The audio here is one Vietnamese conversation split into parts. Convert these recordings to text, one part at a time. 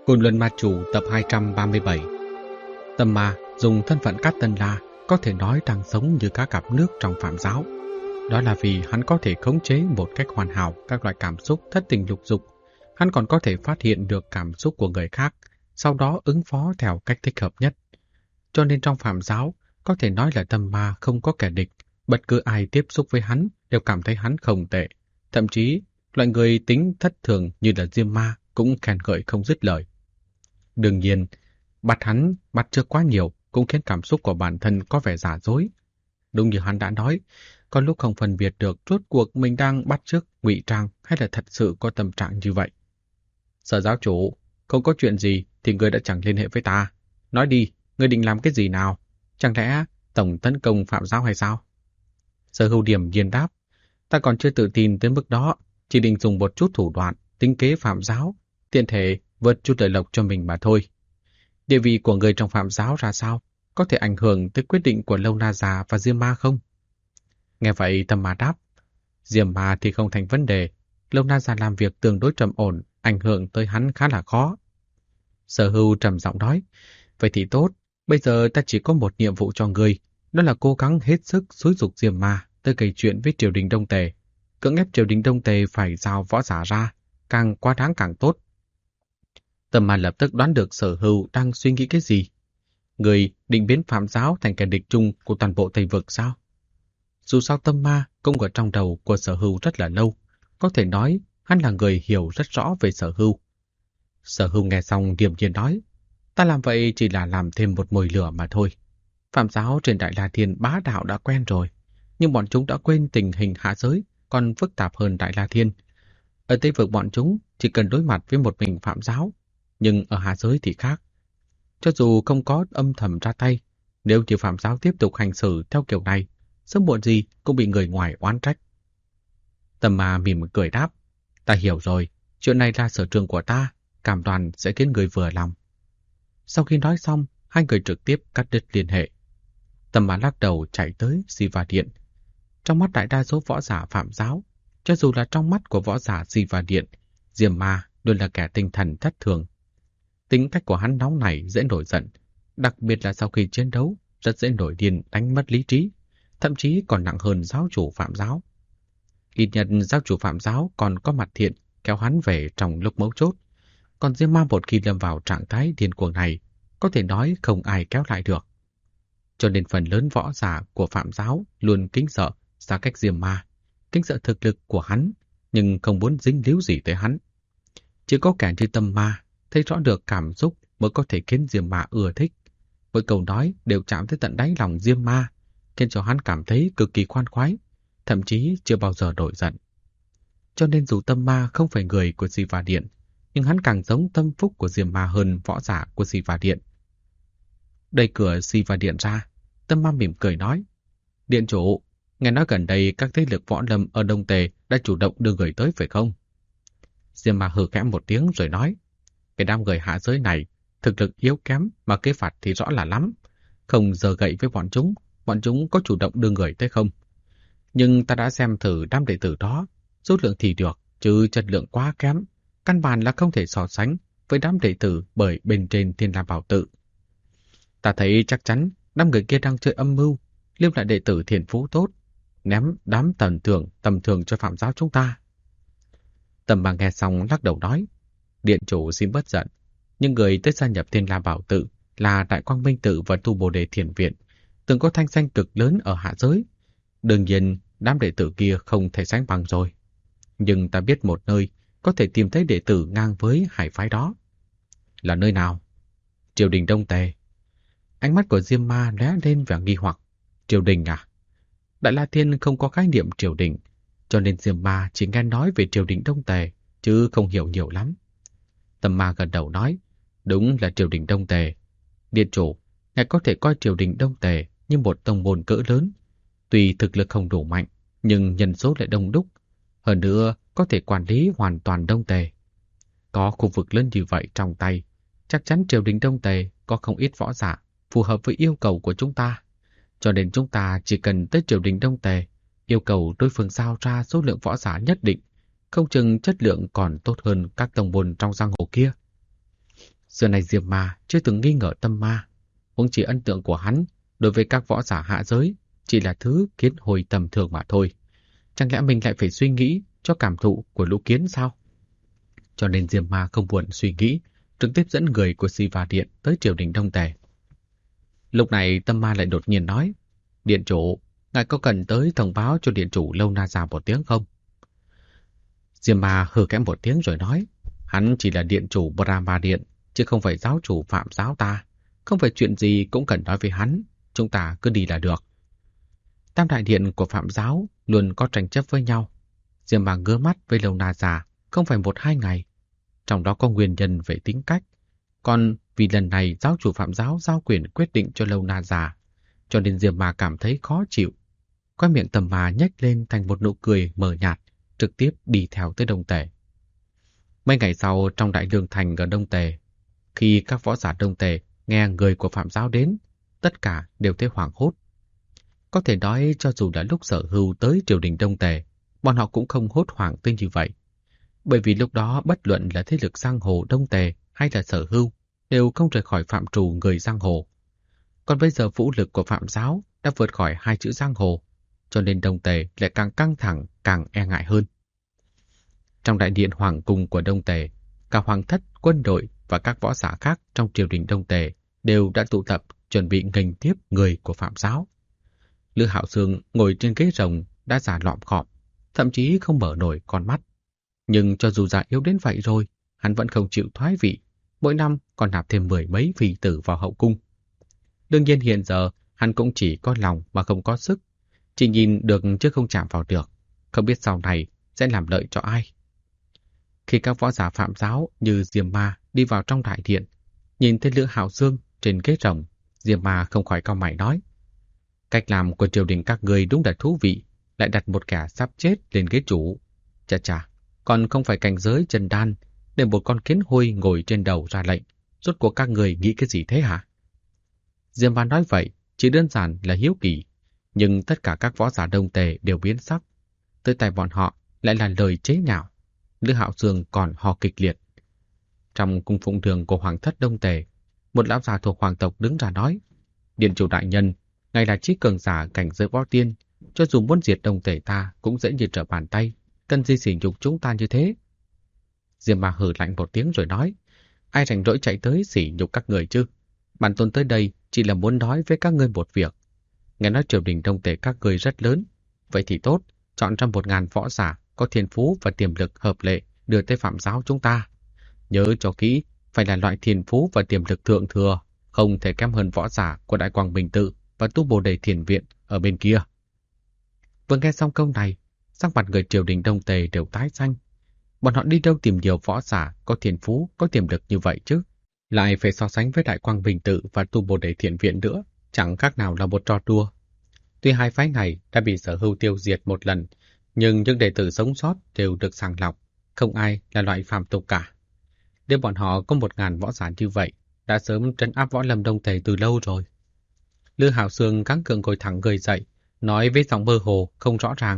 Côn Luân Ma Chủ tập 237. Tâm ma dùng thân phận Cát Tân La có thể nói đang sống như cá cặp nước trong Phạm giáo. Đó là vì hắn có thể khống chế một cách hoàn hảo các loại cảm xúc thất tình lục dục. Hắn còn có thể phát hiện được cảm xúc của người khác, sau đó ứng phó theo cách thích hợp nhất. Cho nên trong Phạm giáo, có thể nói là tâm ma không có kẻ địch. Bất cứ ai tiếp xúc với hắn đều cảm thấy hắn không tệ. Thậm chí, loại người tính thất thường như là Diêm Ma cũng khen ngợi không dứt lời. Đương nhiên, bắt chước quá nhiều cũng khiến cảm xúc của bản thân có vẻ giả dối. Đúng như hắn đã nói, có lúc không phân biệt được rốt cuộc mình đang bắt chước, ngụy trang hay là thật sự có tâm trạng như vậy. Sở giáo chủ, không có chuyện gì thì người đã chẳng liên hệ với ta. Nói đi, người định làm cái gì nào? Chẳng lẽ tổng tấn công Phạm giáo hay sao? Sở Hữu Điểm nhiên đáp, ta còn chưa tự tin tới mức đó, chỉ định dùng một chút thủ đoạn, tính kế Phạm giáo, tiện thể vớt chút lợi lộc cho mình mà thôi. Địa vị của người trong Phạm giáo ra sao? Có thể ảnh hưởng tới quyết định của Lâu Na Già và Diêm Ma không? Nghe vậy Tâm Ma đáp, Diêm Ma thì không thành vấn đề, Lâu Na Già làm việc tương đối trầm ổn, ảnh hưởng tới hắn khá là khó. Sở Hữu trầm giọng nói, vậy thì tốt, bây giờ ta chỉ có một nhiệm vụ cho người, đó là cố gắng hết sức xúi giục Diêm Ma tới gây chuyện với triều đình Đông Tề, cưỡng ép triều đình Đông Tề phải giao võ giả ra, càng quá đáng càng tốt. Tâm Ma lập tức đoán được Sở Hữu đang suy nghĩ cái gì. Người định biến Phạm giáo thành kẻ địch chung của toàn bộ Tây Vực sao? Dù sao Tâm Ma cũng ở trong đầu của Sở Hữu rất là lâu, có thể nói hắn là người hiểu rất rõ về Sở Hữu. Sở Hữu nghe xong điềm nhiên nói, ta làm vậy chỉ là làm thêm một mồi lửa mà thôi. Phạm giáo trên Đại La Thiên bá đạo đã quen rồi, nhưng bọn chúng đã quên tình hình hạ giới còn phức tạp hơn Đại La Thiên. Ở Tây Vực bọn chúng chỉ cần đối mặt với một mình Phạm giáo, nhưng ở hạ giới thì khác. Cho dù không có âm thầm ra tay, nếu như Phạm giáo tiếp tục hành xử theo kiểu này, sớm muộn gì cũng bị người ngoài oán trách. Tâm Ma mỉm cười đáp, ta hiểu rồi, chuyện này là sở trường của ta, cam đoan sẽ khiến người vừa lòng. Sau khi nói xong, hai người trực tiếp cắt đứt liên hệ. Tâm Ma lắc đầu chạy tới Siva Điện. Trong mắt đại đa số võ giả Phạm giáo, cho dù là trong mắt của võ giả Siva Điện, Diêm Ma luôn là kẻ tinh thần thất thường. Tính cách của hắn nóng nảy, dễ nổi giận, đặc biệt là sau khi chiến đấu, rất dễ nổi điên, đánh mất lý trí, thậm chí còn nặng hơn giáo chủ Phạm giáo. Ít nhất giáo chủ Phạm giáo còn có mặt thiện kéo hắn về trong lúc mấu chốt, còn Diêm Ma một khi lâm vào trạng thái điên cuồng này, có thể nói không ai kéo lại được. Cho nên phần lớn võ giả của Phạm giáo luôn kính sợ xa cách Diêm Ma, kính sợ thực lực của hắn, nhưng không muốn dính líu gì tới hắn. Chỉ có kẻ như Tâm Ma thấy rõ được cảm xúc mới có thể khiến Diêm Ma ưa thích. Mỗi câu nói đều chạm tới tận đáy lòng Diêm Ma, khiến cho hắn cảm thấy cực kỳ khoan khoái, thậm chí chưa bao giờ nổi giận. Cho nên dù Tâm Ma không phải người của Siva Điện, nhưng hắn càng giống tâm phúc của Diêm Ma hơn võ giả của Siva Điện. Đẩy cửa Siva Điện ra, Tâm Ma mỉm cười nói, Điện chủ, nghe nói gần đây các thế lực võ lâm ở Đông Tề đã chủ động đưa người tới phải không? Diêm Ma hừ khẽ một tiếng rồi nói, cái đám người hạ giới này thực lực yếu kém mà kế phạt thì rõ là lắm. Không giờ gậy với bọn chúng có chủ động đưa người tới không? Nhưng ta đã xem thử đám đệ tử đó, số lượng thì được, chứ chất lượng quá kém, căn bản là không thể so sánh với đám đệ tử bởi bên trên Thiên La Bảo Tự. Ta thấy chắc chắn đám người kia đang chơi âm mưu, liêu lại đệ tử thiền phú tốt, ném đám tầm thường cho Phạm giáo chúng ta. Tâm Ma nghe xong lắc đầu nói, Điện chủ xin bớt giận, nhưng người tới gia nhập Thiên La Bảo Tự là Đại Quang Minh Tự và Tu Bồ Đề Thiền Viện, từng có thanh danh cực lớn ở hạ giới. Đương nhiên, đám đệ tử kia không thể sánh bằng rồi. Nhưng ta biết một nơi có thể tìm thấy đệ tử ngang với hải phái đó. Là nơi nào? Triều đình Đông Tề. Ánh mắt của Diêm Ma lóe lên vẻ nghi hoặc. Triều đình à? Đại La Thiên không có khái niệm triều đình, cho nên Diêm Ma chỉ nghe nói về triều đình Đông Tề, chứ không hiểu nhiều lắm. Tâm Ma gật đầu nói, đúng là triều đình Đông Tề. Điện chủ, ngài có thể coi triều đình Đông Tề như một tông môn cỡ lớn. Tuy thực lực không đủ mạnh, nhưng nhân số lại đông đúc. Hơn nữa, có thể quản lý hoàn toàn Đông Tề. Có khu vực lớn như vậy trong tay, chắc chắn triều đình Đông Tề có không ít võ giả phù hợp với yêu cầu của chúng ta. Cho nên chúng ta chỉ cần tới triều đình Đông Tề, yêu cầu đối phương giao ra số lượng võ giả nhất định, không chừng chất lượng còn tốt hơn các tông môn trong giang hồ kia. Xưa này Diêm Ma chưa từng nghi ngờ Tâm Ma, huống chỉ ấn tượng của hắn đối với các võ giả hạ giới chỉ là thứ kiến hồi tầm thường mà thôi. Chẳng lẽ mình lại phải suy nghĩ cho cảm thụ của lũ kiến sao? Cho nên Diêm Ma không buồn suy nghĩ, trực tiếp dẫn người của Siva Điện tới triều đình Đông Tề. Lúc này Tâm Ma lại đột nhiên nói, Điện chủ, ngài có cần tới thông báo cho Điện chủ Lâu Na Già một tiếng không? Diêm Ma hừ kém một tiếng rồi nói, hắn chỉ là Điện chủ Brahma Điện, chứ không phải giáo chủ Phạm giáo ta. Không phải chuyện gì cũng cần nói với hắn, chúng ta cứ đi là được. Tam đại điện của Phạm giáo luôn có tranh chấp với nhau. Diêm Ma ngứa mắt với Lâu Na Già không phải 1-2 ngày. Trong đó có nguyên nhân về tính cách. Còn vì lần này giáo chủ Phạm giáo giao quyền quyết định cho Lâu Na Già, cho nên Diêm Ma cảm thấy khó chịu. Khóe miệng Tâm Ma nhếch lên thành một nụ cười mờ nhạt, trực tiếp đi theo tới Đông Tề. Mấy ngày sau trong Đại Lương Thành ở Đông Tề, khi các võ giả Đông Tề nghe người của Phạm giáo đến, tất cả đều thấy hoảng hốt. Có thể nói cho dù đã lúc Sở Hưu tới triều đình Đông Tề, bọn họ cũng không hốt hoảng tới như vậy. Bởi vì lúc đó bất luận là thế lực giang hồ Đông Tề hay là Sở Hưu đều không rời khỏi phạm trù người giang hồ. Còn bây giờ vũ lực của Phạm giáo đã vượt khỏi 2 chữ giang hồ, cho nên Đông Tề lại càng căng thẳng, càng e ngại hơn. Trong đại điện hoàng cung của Đông Tề, cả hoàng thất, quân đội và các võ giả khác trong triều đình Đông Tề đều đã tụ tập chuẩn bị nghênh tiếp người của Phạm giáo. Lữ Hạo Sương ngồi trên ghế rồng đã già lọm khọm, thậm chí không mở nổi con mắt. Nhưng cho dù già yếu đến vậy rồi, hắn vẫn không chịu thoái vị, mỗi năm còn nạp thêm 10 mấy phi tử vào hậu cung. Đương nhiên hiện giờ hắn cũng chỉ có lòng mà không có sức, chỉ nhìn được chứ không chạm vào được, không biết sau này sẽ làm lợi cho ai. Khi các võ giả Phạm giáo như Diêm Ma đi vào trong đại điện, nhìn thấy Lữ Hạo Sương trên ghế rồng, Diêm Ma không khỏi cau mày nói, cách làm của triều đình các người đúng là thú vị, lại đặt một kẻ sắp chết lên ghế chủ. Chà chà, còn không phải cảnh giới chân đan, để một con kiến hôi ngồi trên đầu ra lệnh, rốt cuộc các người nghĩ cái gì thế hả? Diêm Ma nói vậy chỉ đơn giản là hiếu kỳ, nhưng tất cả các võ giả Đông Tề đều biến sắc. Tới tay bọn họ lại là lời chế nhạo. Lữ Hạo Sương còn ho kịch liệt. Trong cung phụng đường của hoàng thất Đông Tề, một lão già thuộc hoàng tộc đứng ra nói, Điện chủ đại nhân, ngài là chí cường giả cảnh giới võ tiên, cho dù muốn diệt Đông Tề ta cũng dễ như trở bàn tay, cần gì sỉ nhục chúng ta như thế? Diêm Ma hừ lạnh một tiếng rồi nói, ai rảnh rỗi chạy tới sỉ nhục các người chứ? Bản tôn tới đây chỉ là muốn nói với các ngươi một việc. Nghe nói triều đình Đông Tề các ngươi rất lớn, vậy thì tốt, chọn ra 1000 võ giả có thiên phú và tiềm lực hợp lệ đưa tới Phạm giáo chúng ta. Nhớ cho kỹ, phải là loại thiên phú và tiềm lực thượng thừa, không thể kém hơn võ giả của Đại Quang Bình Tự và Tu Bồ Đề Thiền Viện ở bên kia. Vừa nghe xong câu này, sắc mặt người triều đình Đông Tề đều tái xanh. Bọn họ đi đâu tìm nhiều võ giả có thiên phú, có tiềm lực như vậy chứ? Lại phải so sánh với Đại Quang Bình Tự và Tu Bồ Đề Thiền Viện nữa, chẳng khác nào là một trò đùa. Tuy hai phái này đã bị Sở Hưu tiêu diệt một lần, nhưng những đệ tử sống sót đều được sàng lọc, không ai là loại phàm tục cả. Nếu bọn họ có 1000 võ giả như vậy, đã sớm trấn áp võ lâm Đông Tề từ lâu rồi. Lữ Hạo Sương gắng gượng ngồi thẳng người dậy, nói với giọng mơ hồ, không rõ ràng.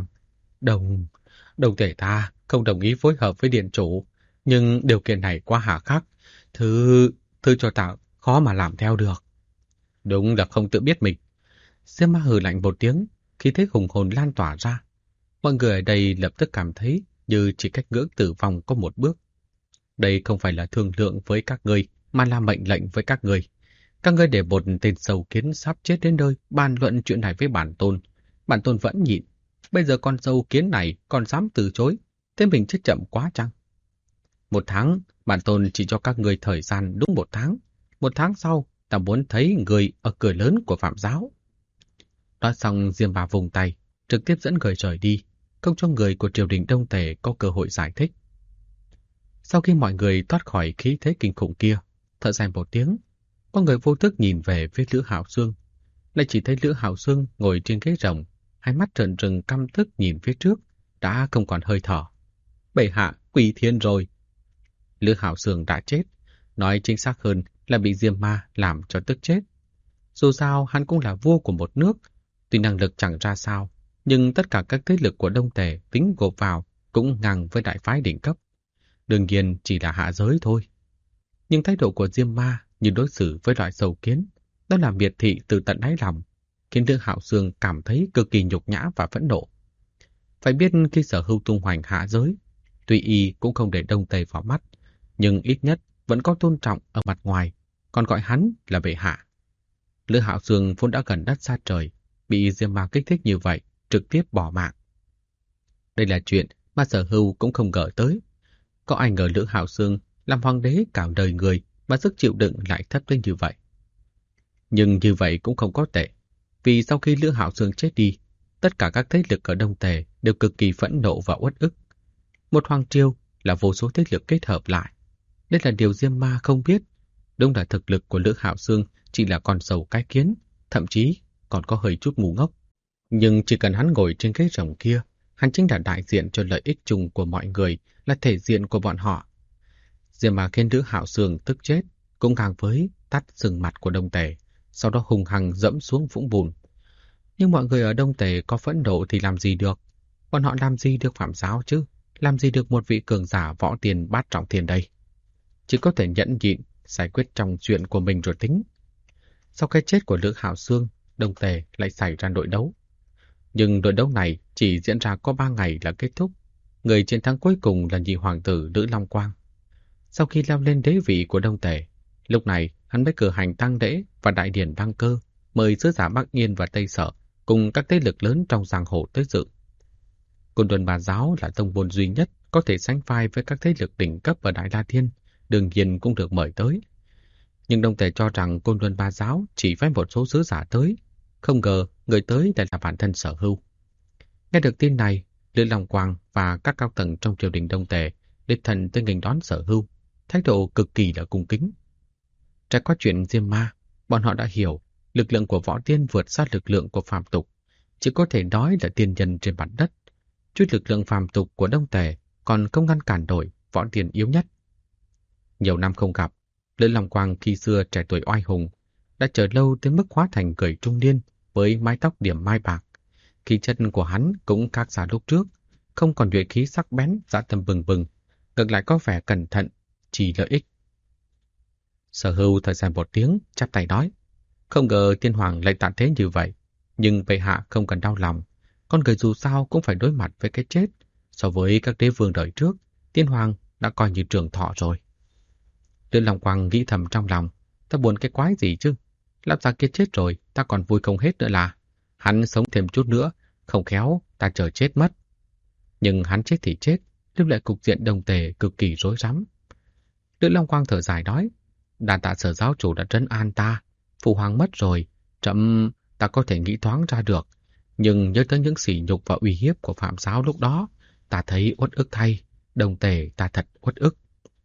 Đông Tề ta không đồng ý phối hợp với điện chủ, nhưng điều kiện này quá hà khắc. Thứ cho ta khó mà làm theo được. Đúng là không tự biết mình. Diêm Ma hừ lạnh một tiếng, khi thấy hùng hồn lan tỏa ra. Mọi người ở đây lập tức cảm thấy như chỉ cách ngưỡng tử vong có một bước. Đây không phải là thương lượng với các ngươi, mà là mệnh lệnh với các ngươi. Các ngươi để một tên sâu kiến sắp chết đến nơi bàn luận chuyện này với bản tôn. Bản tôn vẫn nhịn. Bây giờ con sâu kiến này còn dám từ chối. Thế mình chết chậm quá chăng? 1 tháng, bản tôn chỉ cho các ngươi thời gian đúng 1 tháng. 1 tháng sau, ta muốn thấy người ở cửa lớn của Phạm giáo. Nói xong, Diêm Ma vùng tay, trực tiếp dẫn người rời đi, không cho người của triều đình Đông Tề có cơ hội giải thích. Sau khi mọi người thoát khỏi khí thế kinh khủng kia, thở dài một tiếng, có người vô thức nhìn về phía Lữ Hạo Sương, lại chỉ thấy Lữ Hạo Sương ngồi trên ghế rồng, hai mắt trợn trừng căm tức nhìn phía trước, đã không còn hơi thở. Bệ hạ quỳ thiên rồi. Lữ Hạo Sương đã chết, nói chính xác hơn là bị Diêm Ma làm cho tức chết. Dù sao hắn cũng là vua của một nước, tuy năng lực chẳng ra sao, nhưng tất cả các thế lực của Đông Tề tính gộp vào cũng ngang với đại phái đỉnh cấp. Đương nhiên chỉ là hạ giới thôi. Nhưng thái độ của Diêm Ma như đối xử với loại sâu kiến, đó là miệt thị từ tận đáy lòng, khiến Lữ Hạo Sương cảm thấy cực kỳ nhục nhã và phẫn nộ. Phải biết khi Sở Hưu tung hoành hạ giới, tuy y cũng không để Đông Tây vào mắt, nhưng ít nhất vẫn có tôn trọng ở mặt ngoài, còn gọi hắn là bệ hạ. Lữ Hạo Sương vốn đã gần đất xa trời, bị Diêm Ma kích thích như vậy, trực tiếp bỏ mạng. Đây là chuyện mà Sở Hưu cũng không ngờ tới. Có ai ngờ Lữ Hạo Sương làm hoàng đế cả đời người mà sức chịu đựng lại thấp đến như vậy. Nhưng như vậy cũng không có tệ, vì sau khi Lữ Hạo Sương chết đi, tất cả các thế lực ở Đông Tề đều cực kỳ phẫn nộ và uất ức. Một hoàng triều là vô số thế lực kết hợp lại. Đây là điều Diêm Ma không biết. Đúng là thực lực của Lữ Hạo Sương chỉ là con sầu cái kiến, thậm chí còn có hơi chút ngu ngốc. Nhưng chỉ cần hắn ngồi trên ghế rồng kia, hắn chính là đại diện cho lợi ích chung của mọi người, là thể diện của bọn họ. Diêm Ma khiến Lữ Hạo Sương tức chết, cũng ngang với tát sừng mặt của Đông Tề, sau đó hùng hăng dẫm xuống vũng bùn. Nhưng mọi người ở Đông Tề có phẫn nộ thì làm gì được? Bọn họ làm gì được Phạm Giáo chứ? Làm gì được một vị cường giả võ tiền bát trọng thiên đây? Chỉ có thể nhẫn nhịn, giải quyết trong chuyện của mình rồi tính. Sau cái chết của Lữ Hạo Sương, Đông Tề lại xảy ra nội đấu. Nhưng nội đấu này chỉ diễn ra có 3 ngày là kết thúc. Người chiến thắng cuối cùng là nhị hoàng tử Lữ Long Quang. Sau khi leo lên đế vị của Đông Tề, lúc này hắn mới cử hành tang lễ và đại điển đăng cơ, mời sứ giả Bắc Yên và Tây Sở cùng các thế lực lớn trong giang hồ tới dự. Côn Luân Bà Giáo là tông môn duy nhất có thể sánh vai với các thế lực đỉnh cấp ở Đại La Thiên, đương nhiên cũng được mời tới. Nhưng Đông Tề cho rằng Côn Luân Ba Giáo chỉ phái một số sứ giả tới, không ngờ người tới lại là bản thân Sở Hưu. Nghe được tin này, Lữ Long Quang và các cao tầng trong triều đình Đông Tề đích thân tới nghênh đón Sở Hưu, thái độ cực kỳ là cung kính. Trải qua chuyện Diêm Ma, bọn họ đã hiểu lực lượng của võ tiên vượt xa lực lượng của phàm tục, chỉ có thể nói là tiên nhân trên mặt đất. Chút lực lượng phàm tục của Đông Tề còn không ngăn cản nổi võ tiên yếu nhất. Nhiều năm không gặp, Lữ Long Quang khi xưa trẻ tuổi oai hùng, đã chờ lâu tới mức hóa thành người trung niên với mái tóc điểm mai bạc. Khí chất của hắn cũng khác xa lúc trước, không còn nhuệ khí sắc bén, dã tâm bừng bừng, ngược lại có vẻ cẩn thận, chỉ lợi ích. Sở Hưu thở dài một tiếng, chắp tay nói, không ngờ tiên hoàng lại tàn thế như vậy, nhưng bệ hạ không cần đau lòng, con người dù sao cũng phải đối mặt với cái chết. So với các đế vương đời trước, tiên hoàng đã coi như trường thọ rồi. Lữ Long Quang nghĩ thầm trong lòng, ta buồn cái quái gì chứ? Lão già kia chết rồi, ta còn vui không hết nữa là. Hắn sống thêm chút nữa, không khéo ta chờ chết mất. Nhưng hắn chết thì chết, lưu lại cục diện Đông Tề cực kỳ rối rắm. Lữ Long Quang thở dài nói, đàn tạ Sở giáo chủ đã trấn an ta, phụ hoàng mất rồi, chậm ta có thể nghĩ thoáng ra được. Nhưng nhớ tới những sỉ nhục và uy hiếp của Phạm Giáo lúc đó, ta thấy uất ức thay, Đông Tề ta thật uất ức.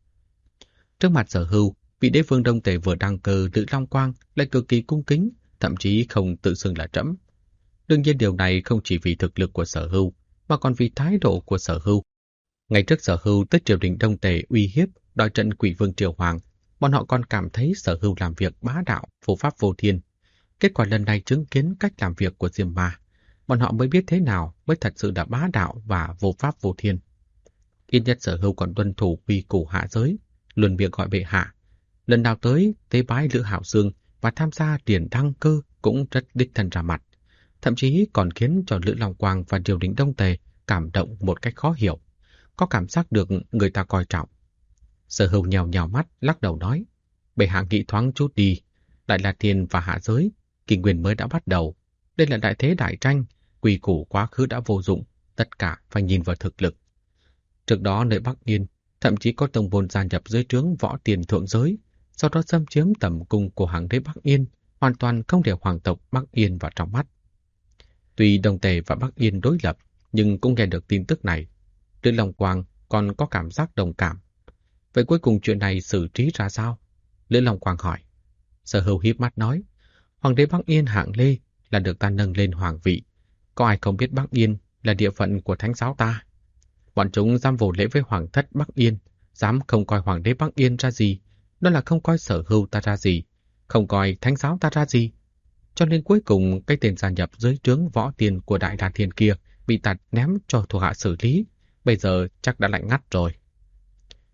Trước mặt Sở Hưu, vị đế vương Đông Tề vừa đăng cơ Lữ Long Quang lại cực kỳ cung kính, thậm chí không tự xưng là trẫm. Đương nhiên điều này không chỉ vì thực lực của Sở Hưu, mà còn vì thái độ của Sở Hưu. Ngày trước Sở Hưu tới triều đình Đông Tề uy hiếp đòi trận Quỷ Vương Triều Hoàng, bọn họ còn cảm thấy Sở Hưu làm việc bá đạo, vô pháp vô thiên. Kết quả lần này chứng kiến cách làm việc của Diêm Ma, bọn họ mới biết thế nào mới thật sự là bá đạo và vô pháp vô thiên. Ít nhất Sở Hưu còn tuân thủ quy củ hạ giới, luôn miệng gọi bệ hạ. Lần nào tới tế bái Lữ Hạo Sương và tham gia điển đăng cơ cũng rất đích thân ra mặt, thậm chí còn khiến cho Lữ Long Quang và triều đình Đông Tề cảm động một cách khó hiểu, có cảm giác được người ta coi trọng. Sở Hưu nhèo nhèo mắt, lắc đầu nói, bệ hạ nghĩ thoáng chút đi, Đại La Thiên và hạ giới, kỷ nguyên mới đã bắt đầu. Đây là đại thế đại tranh, quy củ quá khứ đã vô dụng, tất cả phải nhìn vào thực lực. Trước đó nơi Bắc Yên, thậm chí có tông môn gia nhập dưới trướng võ tiền thượng giới, sau đó xâm chiếm tầm cung của hoàng đế Bắc Yên, hoàn toàn không để hoàng tộc Bắc Yên vào trong mắt. Tuy Đông Tề và Bắc Yên đối lập, nhưng cũng nghe được tin tức này. Lữ Long Quang còn có cảm giác đồng cảm. Vậy cuối cùng chuyện này xử trí ra sao? Lữ Long Quang hỏi. Sở Hưu híp mắt nói, hoàng đế Bắc Yên hạng Lê là được ta nâng lên hoàng vị. Có ai không biết Bắc Yên là địa phận của Thánh giáo ta? Bọn chúng dám vô lễ với hoàng thất Bắc Yên, dám không coi hoàng đế Bắc Yên ra gì, đó là không coi Sở Hưu ta ra gì, không coi Thánh giáo ta ra gì. Cho nên cuối cùng cái tên gia nhập dưới trướng võ tiền của Đại La Thiên kia bị tạt ném cho thuộc hạ xử lý, bây giờ chắc đã lạnh ngắt rồi.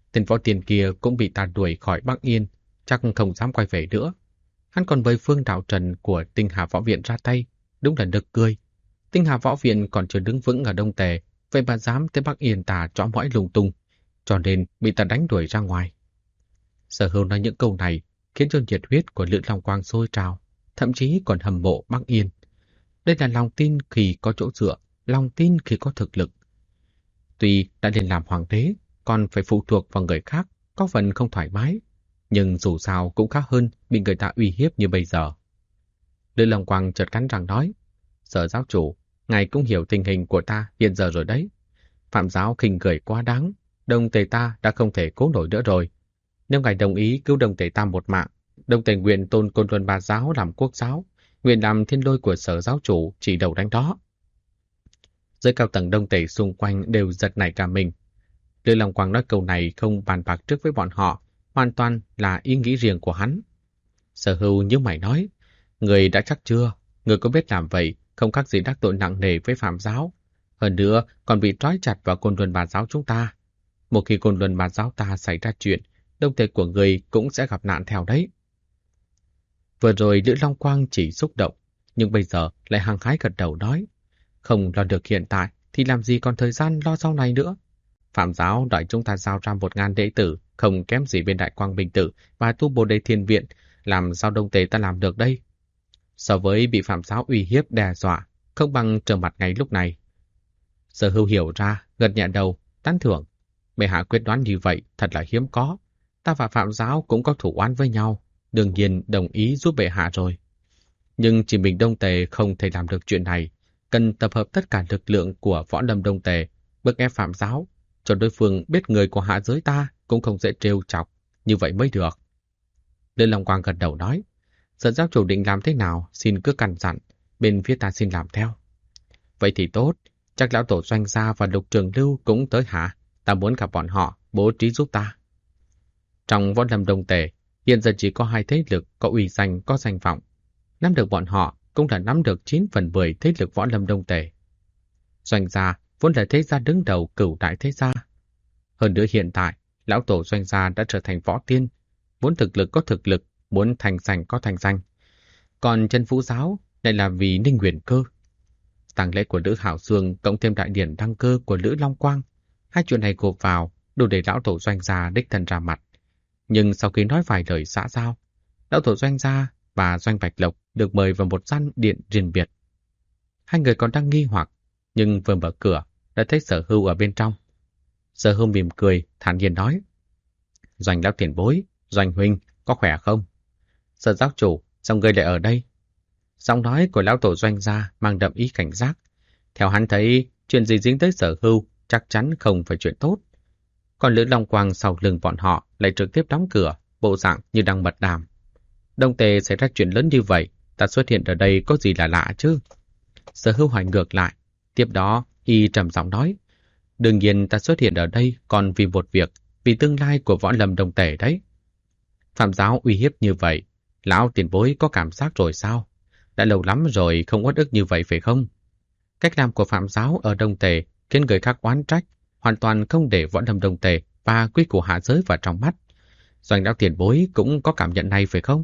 Tên võ tiên kia cũng bị ta đuổi khỏi Bắc Yên, chắc không dám quay về nữa. Hắn còn với Phương Đạo Trần của Tinh Hà Võ Viện ra tay, đúng là nực cười. Tinh Hà Võ Viện còn chưa đứng vững ở Đông Tề, vậy mà dám tới Bắc Yên ta trõ mõi lung tung, cho nên bị ta đánh đuổi ra ngoài. Sở Hưu nói những câu này khiến cho nhiệt huyết của Lữ Long Quang sôi trào, thậm chí còn hâm mộ Bắc Yên. Đây là lòng tin khi có chỗ dựa, lòng tin khi có thực lực. Tuy đã lên làm hoàng đế, còn phải phụ thuộc vào người khác, có phần không thoải mái, nhưng dù sao cũng khác hơn bị người ta uy hiếp như bây giờ. Lữ Long Quang chợt cắn răng nói, Sở giáo chủ, ngài cũng hiểu tình hình của ta hiện giờ rồi đấy. Phạm giáo khinh người quá đáng, Đông Tề ta đã không thể cố nổi nữa rồi. Nếu ngài đồng ý cứu Đông Tề ta một mạng, Đông Tề nguyện tôn Côn Luân Ba giáo làm quốc giáo, nguyện làm thiên lôi của Sở giáo chủ chỉ đầu đánh đó. Giới cao tầng Đông Tề xung quanh đều giật nảy cả mình. Lữ Long Quang nói câu này không bàn bạc trước với bọn họ, hoàn toàn là ý nghĩ riêng của hắn. Sở Hưu như mày nói, người đã chắc chưa, người có biết làm vậy không khác gì đắc tội nặng nề với Phạm giáo. Hơn nữa còn bị trói chặt vào Côn Luân Ba giáo chúng ta. Một khi Côn Luân Ba giáo ta xảy ra chuyện, Đông Tề của người cũng sẽ gặp nạn theo đấy. Vừa rồi Lữ Long Quang chỉ xúc động, nhưng bây giờ lại hăng hái gật đầu nói, không lo được hiện tại thì làm gì còn thời gian lo sau này nữa. Phạm giáo đòi chúng ta giao ra 1000 đệ tử, không kém gì bên Đại Quang Bình Tử và tu Bồ Đề Thiên Viện, làm sao Đông Tề ta làm được đây? So với bị Phạm giáo uy hiếp đe dọa, không bằng trở mặt ngay lúc này. Sở Hưu hiểu ra, gật nhẹ đầu, tán thưởng. Bệ hạ quyết đoán như vậy thật là hiếm có. Ta và Phạm giáo cũng có thủ oán với nhau, đương nhiên đồng ý giúp bệ hạ rồi. Nhưng chỉ mình Đông Tề không thể làm được chuyện này, cần tập hợp tất cả lực lượng của võ lâm Đông Tề, bức ép Phạm giáo, cho đối phương biết người của hạ giới ta cũng không dễ trêu chọc, như vậy mới được. Lữ Long Quang gật đầu nói, Sở giáo chủ định làm thế nào, xin cứ căn dặn, bên phía ta xin làm theo. Vậy thì tốt, chắc lão tổ Doanh Gia và Lục Trường Lưu cũng tới hả? Ta muốn gặp bọn họ, bố trí giúp ta. Trong võ lâm Đông Tề, hiện giờ chỉ có 2 thế lực có uy danh, có danh vọng. Nắm được bọn họ cũng đã nắm được 9/10 thế lực võ lâm Đông Tề. Doanh Gia vốn là thế gia đứng đầu cửu đại thế gia. Hơn nữa hiện tại, lão tổ Doanh Gia đã trở thành võ tiên, muốn thực lực có thực lực, muốn thành danh có thành danh. Còn Chân Vũ giáo lại là vì Ninh Huyền Cơ. Tang lễ của Lữ Hảo Dương cộng thêm đại điển đăng cơ của Lữ Long Quang, 2 chuyện này gộp vào đủ để lão tổ Doanh Gia đích thân ra mặt. Nhưng sau khi nói vài lời xã giao, lão tổ Doanh Gia và Doanh Bạch Lộc được mời vào một gian điện riêng biệt. 2 người còn đang nghi hoặc, nhưng vừa mở cửa đã thấy Sở Hưu ở bên trong. Sở Hưu mỉm cười, thản nhiên nói, Doanh lão tiền bối, Doanh huynh, có khỏe không? Sở giáo chủ, sao ngươi lại ở đây? Giọng nói của lão tổ Doanh Gia mang đậm ý cảnh giác. Theo hắn thấy, chuyện gì dính tới Sở Hưu chắc chắn không phải chuyện tốt. Còn Lữ Long Quang sau lưng bọn họ lại trực tiếp đóng cửa, bộ dạng như đang mật đàm. Đông Tề xảy ra chuyện lớn như vậy, ta xuất hiện ở đây có gì là lạ chứ? Sở Hưu hỏi ngược lại. Tiếp đó, y trầm giọng nói, đương nhiên ta xuất hiện ở đây còn vì một việc, vì tương lai của võ lâm Đông Tề đấy. Phạm giáo uy hiếp như vậy, lão tiền bối có cảm giác rồi sao? Đã lâu lắm rồi không uất ức như vậy phải không? Cách làm của Phạm giáo ở Đông Tề khiến người khác oán trách, hoàn toàn không để võ lâm Đông Tề và quy củ hạ giới vào trong mắt. Doanh lão tiền bối cũng có cảm nhận này phải không?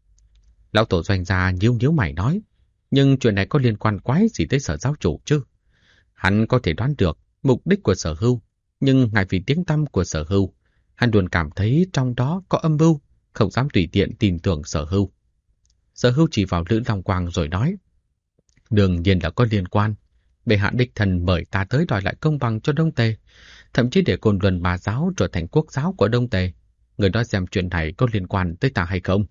Lão tổ Doanh Gia nhíu mày nói, nhưng chuyện này có liên quan quái gì tới Sở giáo chủ chứ? Hắn có thể đoán được mục đích của Sở Hưu, nhưng ngại vì tiếng tăm của Sở Hưu, hắn luôn cảm thấy trong đó có âm mưu, không dám tùy tiện tin tưởng Sở Hưu. Sở Hưu chỉ vào Lữ Long Quang rồi nói, đương nhiên là có liên quan. Bệ hạ đích thần mời ta tới đòi lại công bằng cho Đông Tề, thậm chí để Côn Luân Ba giáo trở thành quốc giáo của Đông Tề. Người nói xem chuyện này có liên quan tới ta hay không?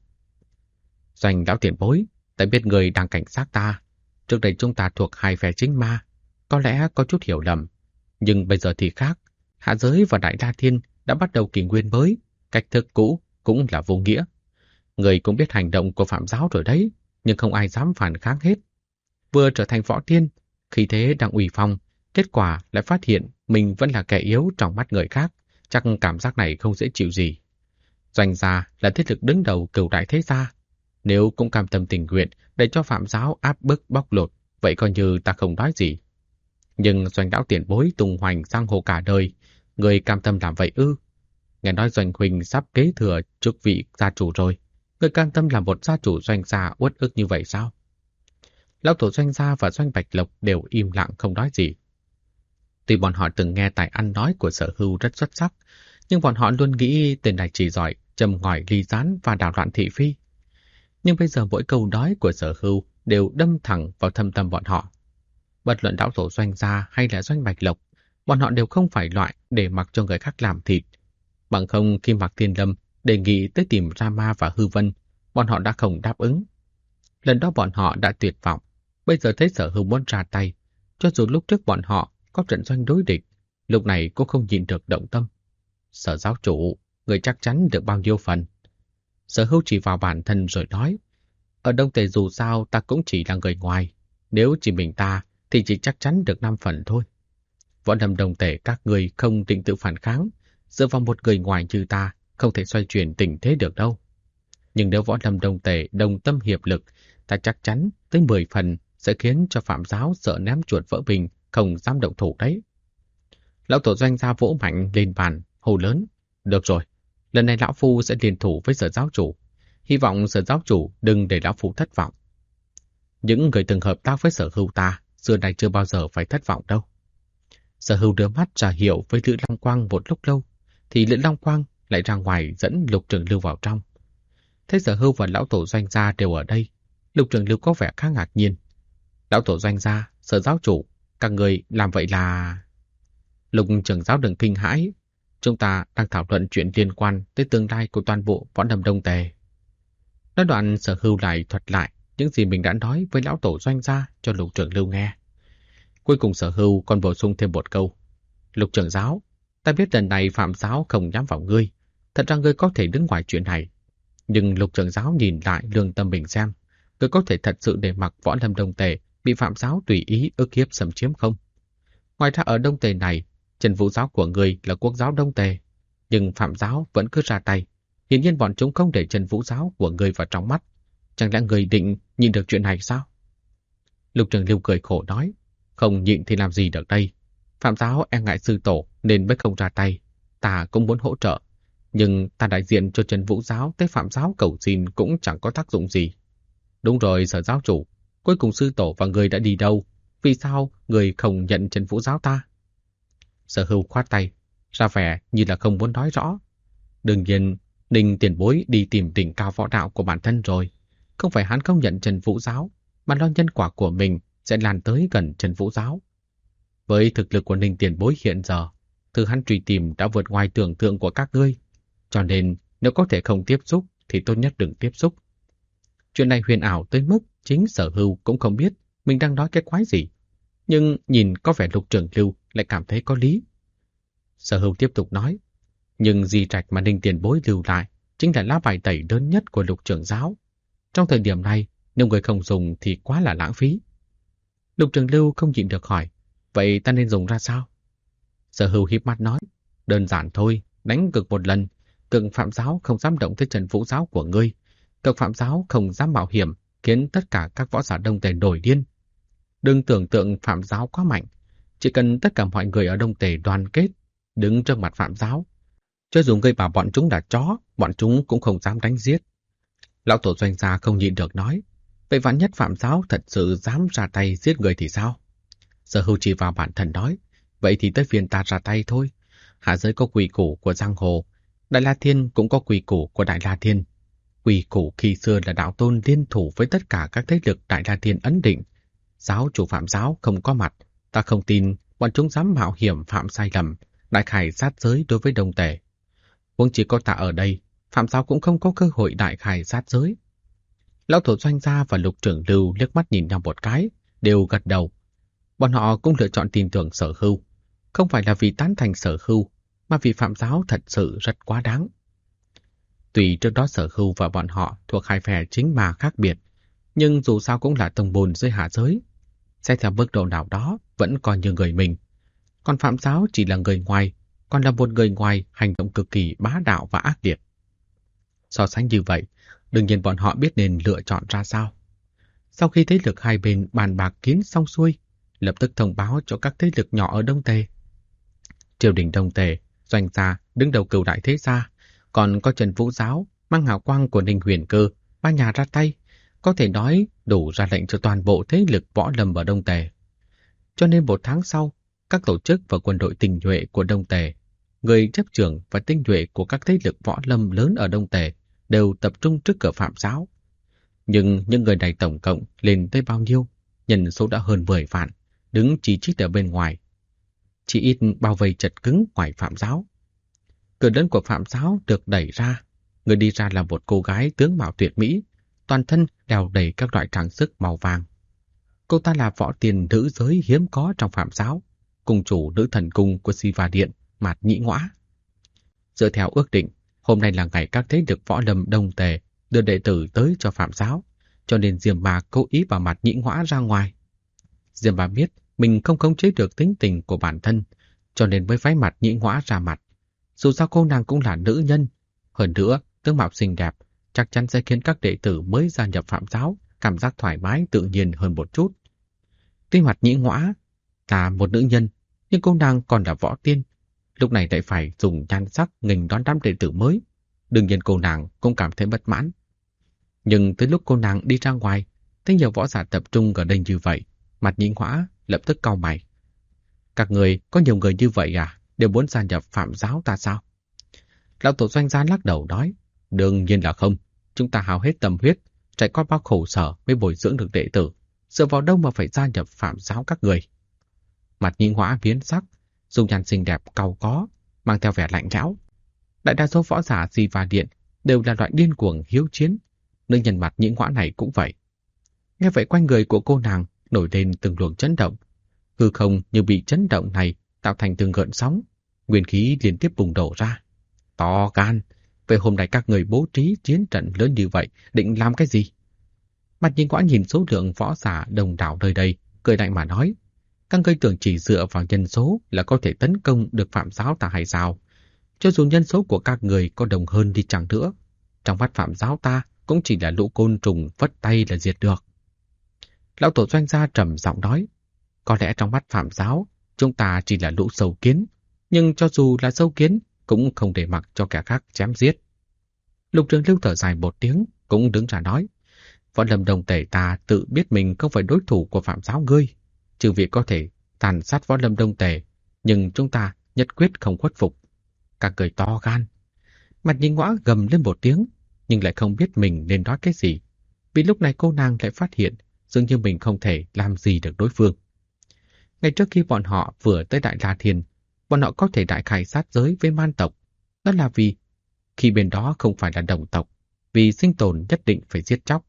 Doanh lão tiền bối, ta biết người đang cảnh giác ta. Trước đây chúng ta thuộc 2 phe chính ma, có lẽ có chút hiểu lầm. Nhưng bây giờ thì khác, hạ giới và Đại La Thiên đã bắt đầu kỷ nguyên mới, cách thức cũ cũng là vô nghĩa. Người cũng biết hành động của Phạm giáo rồi đấy, nhưng không ai dám phản kháng hết. Vừa trở thành võ tiên, khi thế đang uy phong, kết quả lại phát hiện mình vẫn là kẻ yếu trong mắt người khác, chắc cảm giác này không dễ chịu gì. Doanh Gia là thế lực đứng đầu cửu đại thế gia, nếu cũng cam tâm tình nguyện để cho Phạm giáo áp bức bóc lột, vậy coi như ta không nói gì. Nhưng Doanh lão tiền bối tung hoành giang hồ cả đời, người cam tâm làm vậy ư? Nghe nói Doanh huynh sắp kế thừa chức vị gia chủ rồi. Người cam tâm làm một gia chủ Doanh gia uất ức như vậy sao? Lão tổ Doanh gia và Doanh Bạch Lộc đều im lặng không nói gì. Tuy bọn họ từng nghe tài ăn nói của Sở Hưu rất xuất sắc, nhưng bọn họ luôn nghĩ tên này chỉ giỏi châm ngòi ly gián và đảo loạn thị phi. Nhưng bây giờ mỗi câu nói của Sở Hưu đều đâm thẳng vào thâm tâm bọn họ. Bất luận lão tổ Doanh gia hay là Doanh Bạch Lộc, bọn họ đều không phải loại để mặc cho người khác làm thịt. Bằng không khi Mạc Thiên Lâm đề nghị tới tìm Rama và Hư Vân, bọn họ đã không đáp ứng. Lần đó bọn họ đã tuyệt vọng, bây giờ thấy Sở Hưu muốn ra tay, cho dù lúc trước bọn họ có trận doanh đối địch, lúc này cũng không nhịn được động tâm. Sở giáo chủ, người chắc chắn được bao nhiêu phần? Sở Hưu chỉ vào bản thân rồi nói, ở Đông Tề dù sao ta cũng chỉ là người ngoài, nếu chỉ mình ta thì chỉ chắc chắn được 5 phần thôi. Võ Lâm Đông Tề các người không định tự phản kháng, dựa vào một người ngoài như ta không thể xoay chuyển tình thế được đâu. Nhưng nếu Võ Lâm Đông Tề đồng tâm hiệp lực, ta chắc chắn tới 10 phần sẽ khiến cho Phạm giáo sợ ném chuột vỡ bình, không dám động thủ đấy. Lão tổ Doanh gia vỗ mạnh lên bàn, hô lớn. Được rồi, lần này lão phu sẽ liên thủ với Sở giáo chủ. Hy vọng Sở giáo chủ đừng để lão phu thất vọng. Những người từng hợp tác với Sở Hưu ta, xưa nay chưa bao giờ phải thất vọng đâu. Sở Hưu đưa mắt ra hiệu với Lữ Long Quang một lúc lâu, thì Lữ Long Quang lại ra ngoài dẫn Lục Trường Lưu vào trong. Thấy Sở Hưu và lão tổ Doanh gia đều ở đây, Lục Trường Lưu có vẻ khá ngạc nhiên. Lão tổ Doanh gia, Sở giáo chủ, các người làm vậy là... Lục trưởng giáo đừng kinh hãi, chúng ta đang thảo luận chuyện liên quan tới tương lai của toàn bộ Võ Lâm Đông Tề. Nói đoạn Sở Hưu lại thuật lại những gì mình đã nói với lão tổ Doanh gia cho Lục trưởng Lưu nghe. Cuối cùng Sở Hưu còn bổ sung thêm một câu. Lục trưởng giáo, ta biết lần này Phạm giáo không nhắm vào ngươi, thật ra ngươi có thể đứng ngoài chuyện này. Nhưng Lục trưởng giáo nhìn lại lương tâm mình xem, ngươi có thể thật sự để mặc Võ Lâm Đông Tề bị Phạm giáo tùy ý ức hiếp xâm chiếm không? Ngoài ra ở Đông Tề này, Trần Vũ giáo của ngươi là quốc giáo Đông Tề, nhưng Phạm giáo vẫn cứ ra tay. Hiển nhiên bọn chúng không để Trần Vũ giáo của ngươi vào trong mắt. Chẳng lẽ ngươi định nhìn được chuyện này sao? Lục Trường Lưu cười khổ nói, không nhịn thì làm gì được đây. Phạm giáo e ngại sư tổ nên mới không ra tay. Ta cũng muốn hỗ trợ, nhưng ta đại diện cho Trần Vũ giáo tới Phạm giáo cầu xin cũng chẳng có tác dụng gì. Đúng rồi Sở giáo chủ, cuối cùng sư tổ và người đã đi đâu? Vì sao người không nhận Trần Vũ giáo ta? Sở Hưu khoát tay, ra vẻ như là không muốn nói rõ. Đương nhiên, Ninh tiền bối đi tìm đỉnh cao võ đạo của bản thân rồi. Không phải hắn không nhận Trần Vũ giáo, mà lo nhân quả của mình sẽ lan tới gần Trần Vũ giáo. Với thực lực của Ninh tiền bối hiện giờ, thứ hắn truy tìm đã vượt ngoài tưởng tượng của các ngươi. Cho nên, nếu có thể không tiếp xúc, thì tốt nhất đừng tiếp xúc. Chuyện này huyền ảo tới mức chính Sở Hưu cũng không biết mình đang nói cái quái gì. Nhưng nhìn có vẻ Lục Trường Lưu lại cảm thấy có lý. Sở Hưu tiếp tục nói, nhưng di trạch mà Ninh tiền bối lưu lại chính là lá bài tẩy lớn nhất của Lục trưởng giáo. Trong thời điểm này, nếu người không dùng thì quá là lãng phí. Lục Trường Lưu không nhịn được hỏi, vậy ta nên dùng ra sao? Sở Hưu híp mắt nói, đơn giản thôi, đánh cực một lần, cực Phạm giáo không dám động tới Trần Vũ giáo của ngươi, cực Phạm giáo không dám mạo hiểm, khiến tất cả các võ giả Đông Tề nổi điên. Đừng tưởng tượng Phạm giáo quá mạnh, chỉ cần tất cả mọi người ở Đông Tề đoàn kết, đứng trước mặt Phạm giáo. Cho dù ngươi bảo bọn chúng là chó, bọn chúng cũng không dám đánh giết. Lão tổ Doanh gia không nhịn được nói, vậy vạn nhất Phạm giáo thật sự dám ra tay giết người thì sao? Sở Hưu chỉ vào bản thân nói, vậy thì tới phiên ta ra tay thôi. Hạ giới có quy củ của giang hồ, Đại La Thiên cũng có quy củ của Đại La Thiên. Quy củ khi xưa là đạo tôn liên thủ với tất cả các thế lực Đại La Thiên ấn định. Giáo chủ Phạm giáo không có mặt, ta không tin bọn chúng dám mạo hiểm phạm sai lầm, đại khải sát giới đối với Đông Tề. Huống chỉ có ta ở đây, Phạm giáo cũng không có cơ hội đại khải sát giới. Lão tổ Doanh gia và Lục Trưởng Lưu liếc mắt nhìn nhau một cái, đều gật đầu. Bọn họ cũng lựa chọn tin tưởng Sở Hưu, không phải là vì tán thành Sở Hưu, mà vì Phạm giáo thật sự rất quá đáng. Tuy trước đó Sở Hưu và bọn họ thuộc hai phe chính mà khác biệt, nhưng dù sao cũng là tông môn dưới hạ giới. Xét theo mức độ nào đó vẫn còn như người mình. Còn Phạm giáo chỉ là người ngoài, còn là một người ngoài hành động cực kỳ bá đạo và ác liệt. So sánh như vậy, đương nhiên bọn họ biết nên lựa chọn ra sao. Sau khi thế lực hai bên bàn bạc kín xong xuôi, lập tức thông báo cho các thế lực nhỏ ở Đông Tề. Triều đình Đông Tề Doanh gia đứng đầu Cửu Đại Thế Gia, còn có Trần Vũ Giáo, mang hào quang của Ninh Huyền Cơ, ba nhà ra tay, có thể nói đủ ra lệnh cho toàn bộ thế lực võ lâm ở Đông Tề. Cho nên 1 tháng sau, các tổ chức và quân đội tinh nhuệ của Đông Tề, người chấp trưởng và tinh nhuệ của các thế lực võ lâm lớn ở Đông Tề đều tập trung trước cửa Phạm Giáo. Nhưng những người này tổng cộng lên tới bao nhiêu? Nhân số đã hơn 10 vạn, đứng chỉ trích ở bên ngoài. Chỉ ít bao vây chật cứng ngoài Phạm Giáo. Cửa lớn của Phạm Giáo được đẩy ra. Người đi ra là một cô gái tướng mạo tuyệt mỹ, toàn thân đeo đầy các loại trang sức màu vàng. Cô ta là võ tiền nữ giới hiếm có trong Phạm Giáo, cung chủ nữ thần cung của Siva Điện, Mạt Nhĩ Ngõa. Dựa theo ước định, hôm nay là ngày các thế lực võ lâm Đông Tề đưa đệ tử tới cho Phạm Giáo, cho nên Diêm Ma cố ý bảo Mạt Nhĩ Ngõa ra ngoài. Diêm Ma biết mình không khống chế được tính tình của bản thân, cho nên mới phái Mạt Nhĩ Ngõa ra mặt. Dù sao cô nàng cũng là nữ nhân, hơn nữa tướng mạo xinh đẹp chắc chắn sẽ khiến các đệ tử mới gia nhập Phạm Giáo cảm giác thoải mái tự nhiên hơn một chút. Tuy Mạt Nhĩ Ngõa là một nữ nhân, nhưng cô nàng còn là võ tiên, lúc này lại phải dùng nhan sắc nghênh đón đám đệ tử mới. Đương nhiên cô nàng cũng cảm thấy bất mãn. Nhưng tới lúc cô nàng đi ra ngoài, thấy nhiều võ giả tập trung ở đây như vậy, Mạt Nhĩ Ngõa lập tức cau mày. Các người có nhiều người như vậy à, đều muốn gia nhập Phạm Giáo ta sao? Lão tổ Doanh gia lắc đầu nói, đương nhiên là không, chúng ta hao hết tâm huyết, trải qua bao khổ sở mới bồi dưỡng được đệ tử, dựa vào đâu mà phải gia nhập Phạm Giáo các người? Mạt Nhĩ Ngõa biến sắc, dung nhan xinh đẹp cau có, mang theo vẻ lạnh lẽo. Đại đa số võ giả Siva Điện đều là loại điên cuồng hiếu chiến, nữ nhân Mạt Nhĩ Ngõa này cũng vậy. Nghe vậy quanh người của cô nàng nổi lên từng luồng chấn động, hư không như bị chấn động này tạo thành từng gợn sóng, nguyên khí liên tiếp bùng đổ ra. To gan, vậy hôm nay các người bố trí chiến trận lớn như vậy, định làm cái gì? Mạt Nhĩ Ngõa nhìn số lượng võ giả đông đảo nơi đây, cười lạnh mà nói, các ngươi tưởng chỉ dựa vào nhân số là có thể tấn công được Phạm Giáo ta hay sao? Cho dù nhân số của các người có đông hơn đi chẳng nữa, trong mắt Phạm Giáo ta cũng chỉ là lũ côn trùng vất tay là diệt được. Lão tổ Doanh gia trầm giọng nói, có lẽ trong mắt Phạm Giáo, chúng ta chỉ là lũ sâu kiến, nhưng cho dù là sâu kiến, cũng không để mặc cho kẻ khác chém giết. Lục Trường Lưu thở dài một tiếng, cũng đứng ra nói, võ lâm Đông Tề ta tự biết mình không phải đối thủ của Phạm Giáo ngươi, trừ việc có thể tàn sát võ lâm Đông Tề, nhưng chúng ta nhất quyết không khuất phục. Các người to gan. Mạt Nhĩ Ngõa gầm lên một tiếng, nhưng lại không biết mình nên nói cái gì, vì lúc này cô nàng lại phát hiện dường như mình không thể làm gì được đối phương. Ngay trước khi bọn họ vừa tới Đại La Thiên, bọn họ có thể đại khai sát giới với man tộc. Đó là vì khi bên đó không phải là đồng tộc, vì sinh tồn nhất định phải giết chóc.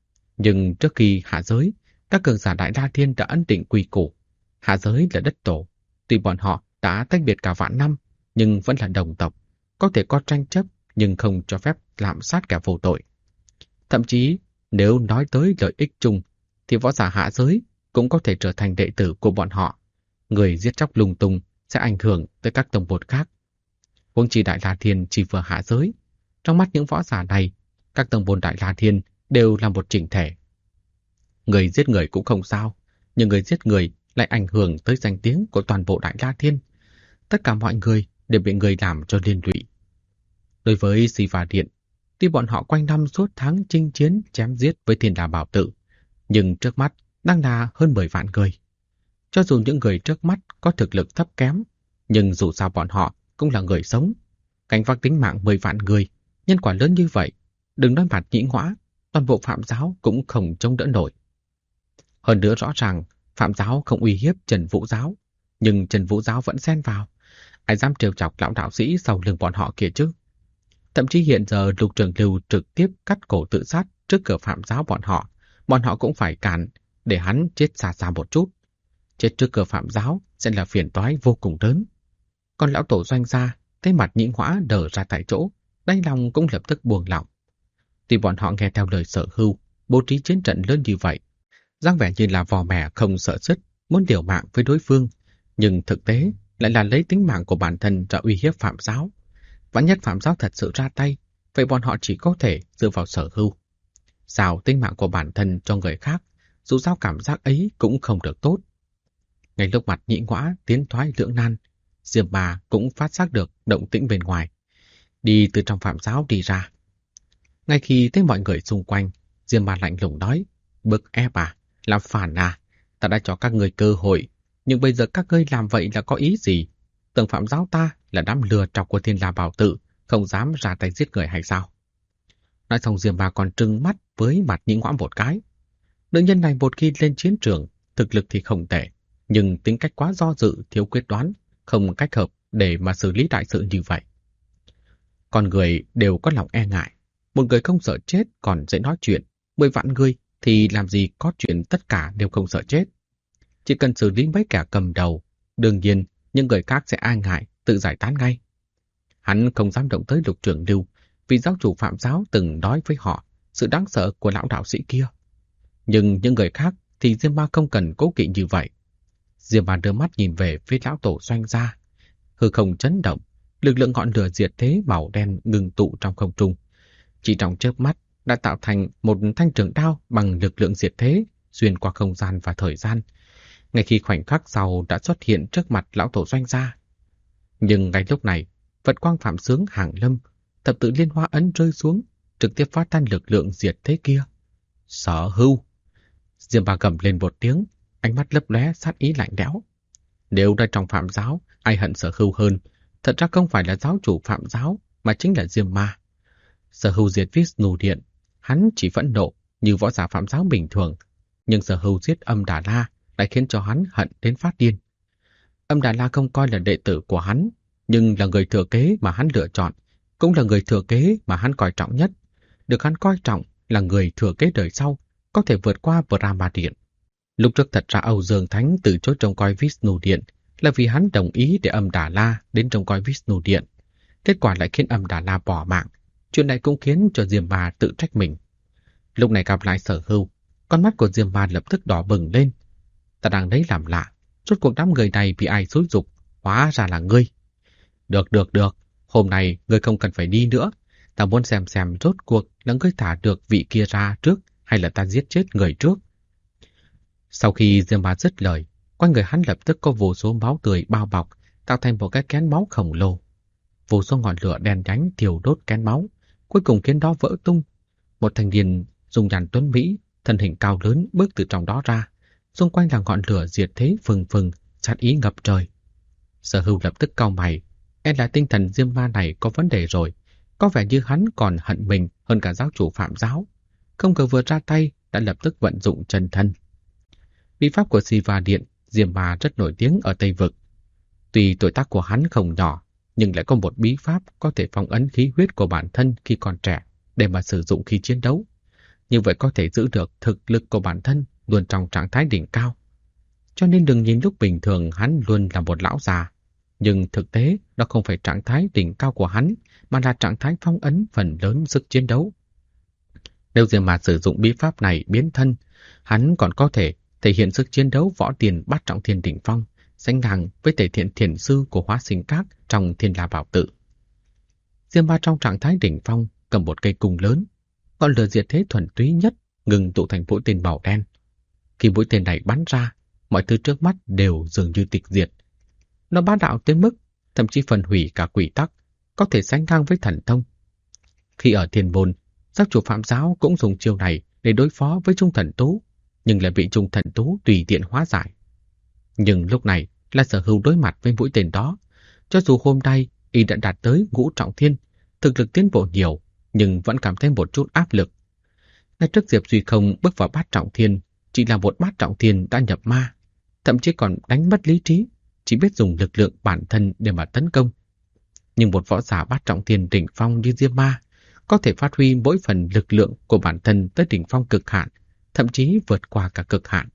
Nhưng trước khi hạ giới, các cường giả Đại La Thiên đã ấn định quy củ. Hạ giới là đất tổ, tuy bọn họ đã tách biệt cả vạn năm, nhưng vẫn là đồng tộc, có thể có tranh chấp nhưng không cho phép lạm sát kẻ vô tội. Thậm chí, nếu nói tới lợi ích chung, thì võ giả hạ giới cũng có thể trở thành đệ tử của bọn họ. Người giết chóc lung tung sẽ ảnh hưởng tới các tông môn khác. Huống chi Đại La Thiên chỉ vừa hạ giới, trong mắt những võ giả này, các tông môn Đại La Thiên đều là một chỉnh thể. Người giết người cũng không sao, nhưng người giết người lại ảnh hưởng tới danh tiếng của toàn bộ Đại La Thiên. Tất cả mọi người đều bị người làm cho liên lụy. Đối với Siva Điện, tuy bọn họ quanh năm suốt tháng chinh chiến chém giết với Thiên Đà Bảo Tự, nhưng trước mắt đang là hơn 10 vạn người. Cho dù những người trước mắt có thực lực thấp kém, nhưng dù sao bọn họ cũng là người sống. Gánh vác tính mạng 10 vạn người, nhân quả lớn như vậy, đừng nói Mạt Nhĩ Ngõa, toàn bộ Phạm Giáo cũng không chống đỡ nổi. Hơn nữa rõ ràng, Phạm Giáo không uy hiếp Trần Vũ Giáo, nhưng Trần Vũ Giáo vẫn xen vào. Ai dám trêu chọc lão đạo sĩ sau lưng bọn họ kia chứ? Thậm chí hiện giờ Lục Trường Lưu trực tiếp cắt cổ tự sát trước cửa Phạm Giáo bọn họ cũng phải cản để hắn chết xa xa một chút. Chết trước cửa Phạm Giáo sẽ là phiền toái vô cùng lớn. Còn lão tổ Doanh gia thấy Mạt Nhĩ Ngõa đờ ra tại chỗ, đáy lòng cũng lập tức buông lỏng. Tuy bọn họ nghe theo lời Sở Hưu, bố trí chiến trận lớn như vậy, dáng vẻ như là vò mẻ không sợ sứt, muốn liều mạng với đối phương, nhưng thực tế lại là lấy tính mạng của bản thân ra uy hiếp Phạm Giáo. Vạn nhất Phạm Giáo thật sự ra tay, vậy bọn họ chỉ có thể dựa vào Sở Hưu. Sao tính mạng của bản thân cho người khác, dù sao cảm giác ấy cũng không được tốt. Ngay lúc Mạt Nhĩ Ngõa tiến thoái lưỡng nan, Diêm Ma cũng phát giác được động tĩnh bên ngoài, đi từ trong phạm giáo đi ra. Ngay khi thấy mọi người xung quanh, Diêm Ma lạnh lùng nói, bức ép à, làm phản à, ta đã cho các người cơ hội, nhưng bây giờ các ngươi làm vậy là có ý gì? Tưởng phạm giáo ta là đám lừa trọc của Thiên La Bảo Tự, không dám ra tay giết người hay sao? Nói xong Diêm Ma còn trừng mắt với mặt Nhĩ Ngoãm một cái. Nữ nhân này một khi lên chiến trường, thực lực thì không tệ, nhưng tính cách quá do dự, thiếu quyết đoán, không cách hợp để mà xử lý đại sự như vậy. Con người đều có lòng e ngại, một người không sợ chết còn dễ nói chuyện, 10 vạn người thì làm gì có chuyện tất cả đều không sợ chết. Chỉ cần xử lý mấy kẻ cầm đầu, đương nhiên những người khác sẽ e ngại, tự giải tán ngay. Hắn không dám động tới Lục Trưởng Lưu, vì giáo chủ Phạm giáo từng nói với họ sự đáng sợ của lão đạo sĩ kia. Nhưng những người khác thì Diêm Ma không cần cố kỵ như vậy. Diêm Ma đưa mắt nhìn về phía lão tổ Doanh gia. Hư không chấn động, lực lượng ngọn lửa diệt thế màu đen ngừng tụ trong không trung. Chỉ trong chớp mắt đã tạo thành một thanh trường đao bằng lực lượng diệt thế xuyên qua không gian và thời gian. Ngay khi khoảnh khắc sau đã xuất hiện trước mặt lão tổ Doanh gia. Nhưng ngay lúc này, Phật quang phạm sướng hàng lâm, thập tự liên hoa ấn rơi xuống, trực tiếp phá tan lực lượng diệt thế kia. Sở Hưu! Diêm Ma gầm lên một tiếng, ánh mắt lấp lóe sát ý lạnh lẽo. Nếu đã trong Phạm giáo, ai hận Sở Hưu hơn? Thật ra không phải là giáo chủ Phạm giáo, mà chính là Diêm Ma. Sở Hưu diệt Vishnu Điện, hắn chỉ phẫn nộ như võ giả Phạm giáo bình thường, nhưng Sở Hưu giết Âm Đà La lại khiến cho hắn hận đến phát điên. Âm Đà La không coi là đệ tử của hắn, nhưng là người thừa kế mà hắn lựa chọn, cũng là người thừa kế mà hắn coi trọng nhất. Được hắn coi trọng là người thừa kế đời sau, có thể vượt qua Brahma Điện. Lúc trước thật ra Âu Dương Thánh từ chối trông coi Vishnu Điện là vì hắn đồng ý để Âm Đà La đến trông coi Vishnu Điện. Kết quả lại khiến Âm Đà La bỏ mạng. Chuyện này cũng khiến cho Diêm Ma tự trách mình. Lúc này gặp lại Sở Hưu, con mắt của Diêm Ma lập tức đỏ bừng lên. Ta đang đấy làm lạ, rốt cuộc đám người này bị ai xúi giục, hóa ra là ngươi. Được, hôm nay ngươi không cần phải đi nữa. Ta muốn xem rốt cuộc là ngươi thả được vị kia ra trước hay là ta giết chết người trước. Sau khi Diêm Ma dứt lời, quanh người hắn lập tức có vô số máu tươi bao bọc, tạo thành một cái kén máu khổng lồ. Vô số ngọn lửa đen nhánh thiêu đốt kén máu, cuối cùng khiến đó vỡ tung. Một thanh niên dùng nhàn tuấn mỹ, thân hình cao lớn bước từ trong đó ra, xung quanh là ngọn lửa diệt thế phừng phừng, sát ý ngập trời. Sở Hưu lập tức cau mày, e là tinh thần Diêm Ma này có vấn đề rồi, có vẻ như hắn còn hận mình hơn cả giáo chủ Phạm giáo. Không ngờ vừa ra tay đã lập tức vận dụng chân thân. Bí pháp của Siva Điện, Diêm Ma rất nổi tiếng ở Tây Vực. Tuy tuổi tác của hắn không nhỏ, nhưng lại có một bí pháp có thể phong ấn khí huyết của bản thân khi còn trẻ để mà sử dụng khi chiến đấu. Như vậy có thể giữ được thực lực của bản thân luôn trong trạng thái đỉnh cao. Cho nên đừng nhìn lúc bình thường hắn luôn là một lão già. Nhưng thực tế đó không phải trạng thái đỉnh cao của hắn, mà là trạng thái phong ấn phần lớn sức chiến đấu. Nếu Diêm Ma sử dụng bí pháp này biến thân, hắn còn có thể thể hiện sức chiến đấu võ tiền bát trọng thiên đỉnh phong, sánh ngang với thể hiện thiền sư của Hóa Sinh Các trong Thiên La Bảo Tự. Diêm Ma trong trạng thái đỉnh phong cầm một cây cung lớn, ngọn lửa diệt thế thuần túy nhất ngừng tụ thành mũi tên màu đen. Khi mũi tên này bắn ra, mọi thứ trước mắt đều dường như tịch diệt. Nó bá đạo tới mức thậm chí phần hủy cả quy tắc, có thể sánh ngang với thần thông. Khi ở Thiên Môn, giáo chủ Phạm giáo cũng dùng chiêu này để đối phó với Trung Thần Tú, nhưng lại bị Trung Thần Tú tùy tiện hóa giải. Nhưng lúc này là Sở Hưu đối mặt với mũi tên đó. Cho dù hôm nay y đã đạt tới ngũ trọng thiên, thực lực tiến bộ nhiều, nhưng vẫn cảm thấy một chút áp lực. Ngay trước Diệp Duy Không bước vào bát trọng thiên, chỉ là một bát trọng thiên đã nhập ma, thậm chí còn đánh mất lý trí, chỉ biết dùng lực lượng bản thân để mà tấn công. Nhưng một võ giả bát trọng thiên đỉnh phong như Diêm Ma có thể phát huy mỗi phần lực lượng của bản thân tới đỉnh phong cực hạn, thậm chí vượt qua cả cực hạn.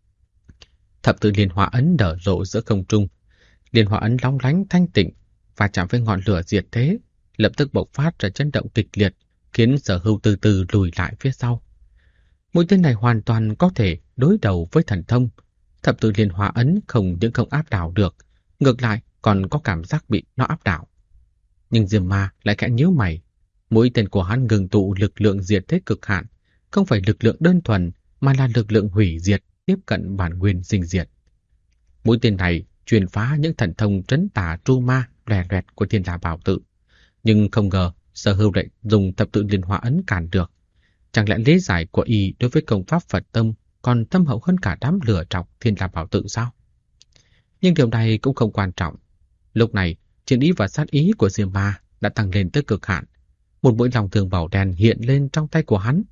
Thập tự liên hoa ấn nở rộ giữa không trung, liên hoa ấn long lánh thanh tịnh và chạm với ngọn lửa diệt thế, lập tức bộc phát ra chấn động kịch liệt, khiến Sở Hưu từ từ lùi lại phía sau. Mũi tên này hoàn toàn có thể đối đầu với thần thông. Thập tự liên hoa ấn không những không áp đảo được, ngược lại còn có cảm giác bị nó áp đảo. Nhưng Diêm Ma lại khẽ nhíu mày. Mũi tên của hắn ngừng tụ lực lượng diệt thế cực hạn, không phải lực lượng đơn thuần mà là lực lượng hủy diệt tiếp cận bản nguyên sinh diệt. Mũi tên này truyền phá những thần thông trấn tà tru ma lòe loẹt của Thiên La Bảo Tự. Nhưng không ngờ Sở Hưu lại dùng thập tự liên hoa ấn cản được. Chẳng lẽ lý giải của y đối với công pháp Phật tông còn thâm hậu hơn cả đám lừa trọc Thiên La Bảo Tự sao? Nhưng điều này cũng không quan trọng. Lúc này, chiến ý và sát ý của Diêm Ma đã tăng lên tới cực hạn. Một mũi lòng thương màu đen hiện lên trong tay của hắn.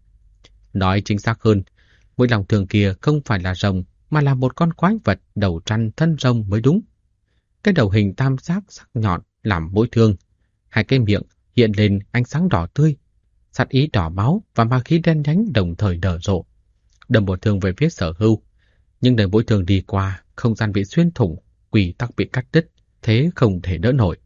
Nói chính xác hơn, mũi lòng thương kia không phải là rồng, mà là một con quái vật đầu trăn thân rồng mới đúng. Cái đầu hình tam giác sắc nhọn làm mũi thương, hai cái miệng hiện lên ánh sáng đỏ tươi, sát ý đỏ máu và ma khí đen nhánh đồng thời nở rộ, đâm một thương về phía Sở Hưu. Nhưng đời mũi thương đi qua, không gian bị xuyên thủng, quy tắc bị cắt đứt, thế không thể đỡ nổi.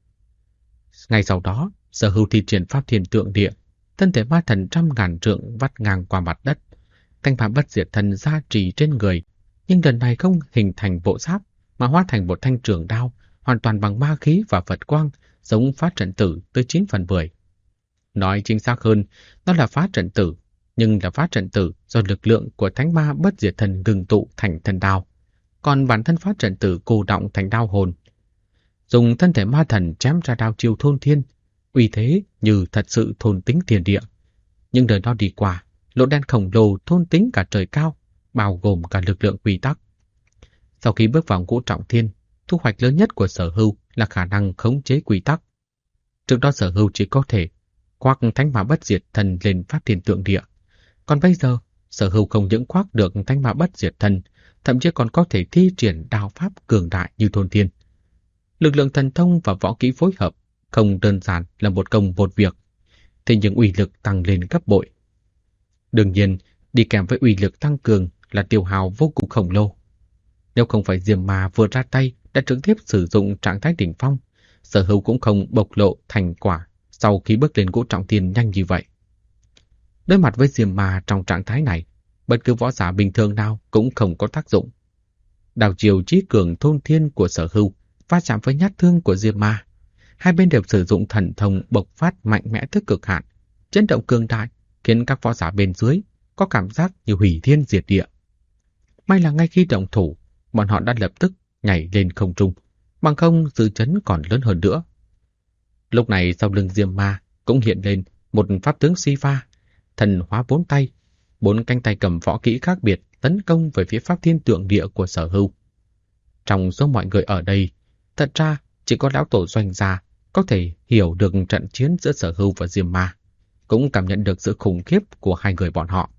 Ngay sau đó, Sở Hưu thi triển pháp thiên tượng địa, thân thể ma thần 100.000 trượng vắt ngang qua mặt đất, thanh phạm bất diệt thần gia trì trên người, nhưng lần này không hình thành bộ giáp mà hóa thành một thanh trường đao, hoàn toàn bằng ma khí và Phật quang, giống phá trận tử tới 9/10. Nói chính xác hơn, đó là phá trận tử, nhưng là phá trận tử do lực lượng của thánh ma bất diệt thần ngừng tụ thành thần đao, còn bản thân phá trận tử cô động thành đao hồn. Dùng thân thể ma thần chém ra đao chiêu thôn thiên, uy thế như thật sự thôn tính thiên địa. Nhưng đời đó đi qua, lỗ đen khổng lồ thôn tính cả trời cao, bao gồm cả lực lượng quy tắc. Sau khi bước vào ngũ trọng thiên, thu hoạch lớn nhất của Sở Hưu là khả năng khống chế quy tắc. Trước đó Sở Hưu chỉ có thể khoác thánh ma bất diệt thần lên pháp thiên tượng địa. Còn bây giờ, Sở Hưu không những khoác được thánh ma bất diệt thần, thậm chí còn có thể thi triển đao pháp cường đại như thôn thiên. Lực lượng thần thông và võ kỹ phối hợp không đơn giản là một công một việc, thế nhưng uy lực tăng lên gấp bội. Đương nhiên, đi kèm với uy lực tăng cường là tiêu hao vô cùng khổng lồ. Nếu không phải Diêm Ma vừa ra tay đã trực tiếp sử dụng trạng thái đỉnh phong, Sở Hưu cũng không bộc lộ thành quả sau khi bước lên ngũ trọng thiên nhanh như vậy. Đối mặt với Diêm Ma trong trạng thái này, bất cứ võ giả bình thường nào cũng không có tác dụng. Đao chiều chí cường thôn thiên của Sở Hưu va chạm với nhát thương của Diêm Ma. Hai bên đều sử dụng thần thông bộc phát mạnh mẽ tới cực hạn, chấn động cường đại, khiến các võ giả bên dưới có cảm giác như hủy thiên diệt địa. May là ngay khi động thủ, bọn họ đã lập tức nhảy lên không trung, bằng không dư chấn còn lớn hơn nữa. Lúc này sau lưng Diêm Ma cũng hiện lên một pháp tướng Siva, thần hóa 4 tay, 4 cánh tay cầm võ kỹ khác biệt tấn công về phía pháp thiên tượng địa của Sở Hưu. Trong số mọi người ở đây, thật ra chỉ có lão tổ Doanh gia có thể hiểu được trận chiến giữa Sở Hưu và Diêm Ma, cũng cảm nhận được sự khủng khiếp của hai người bọn họ.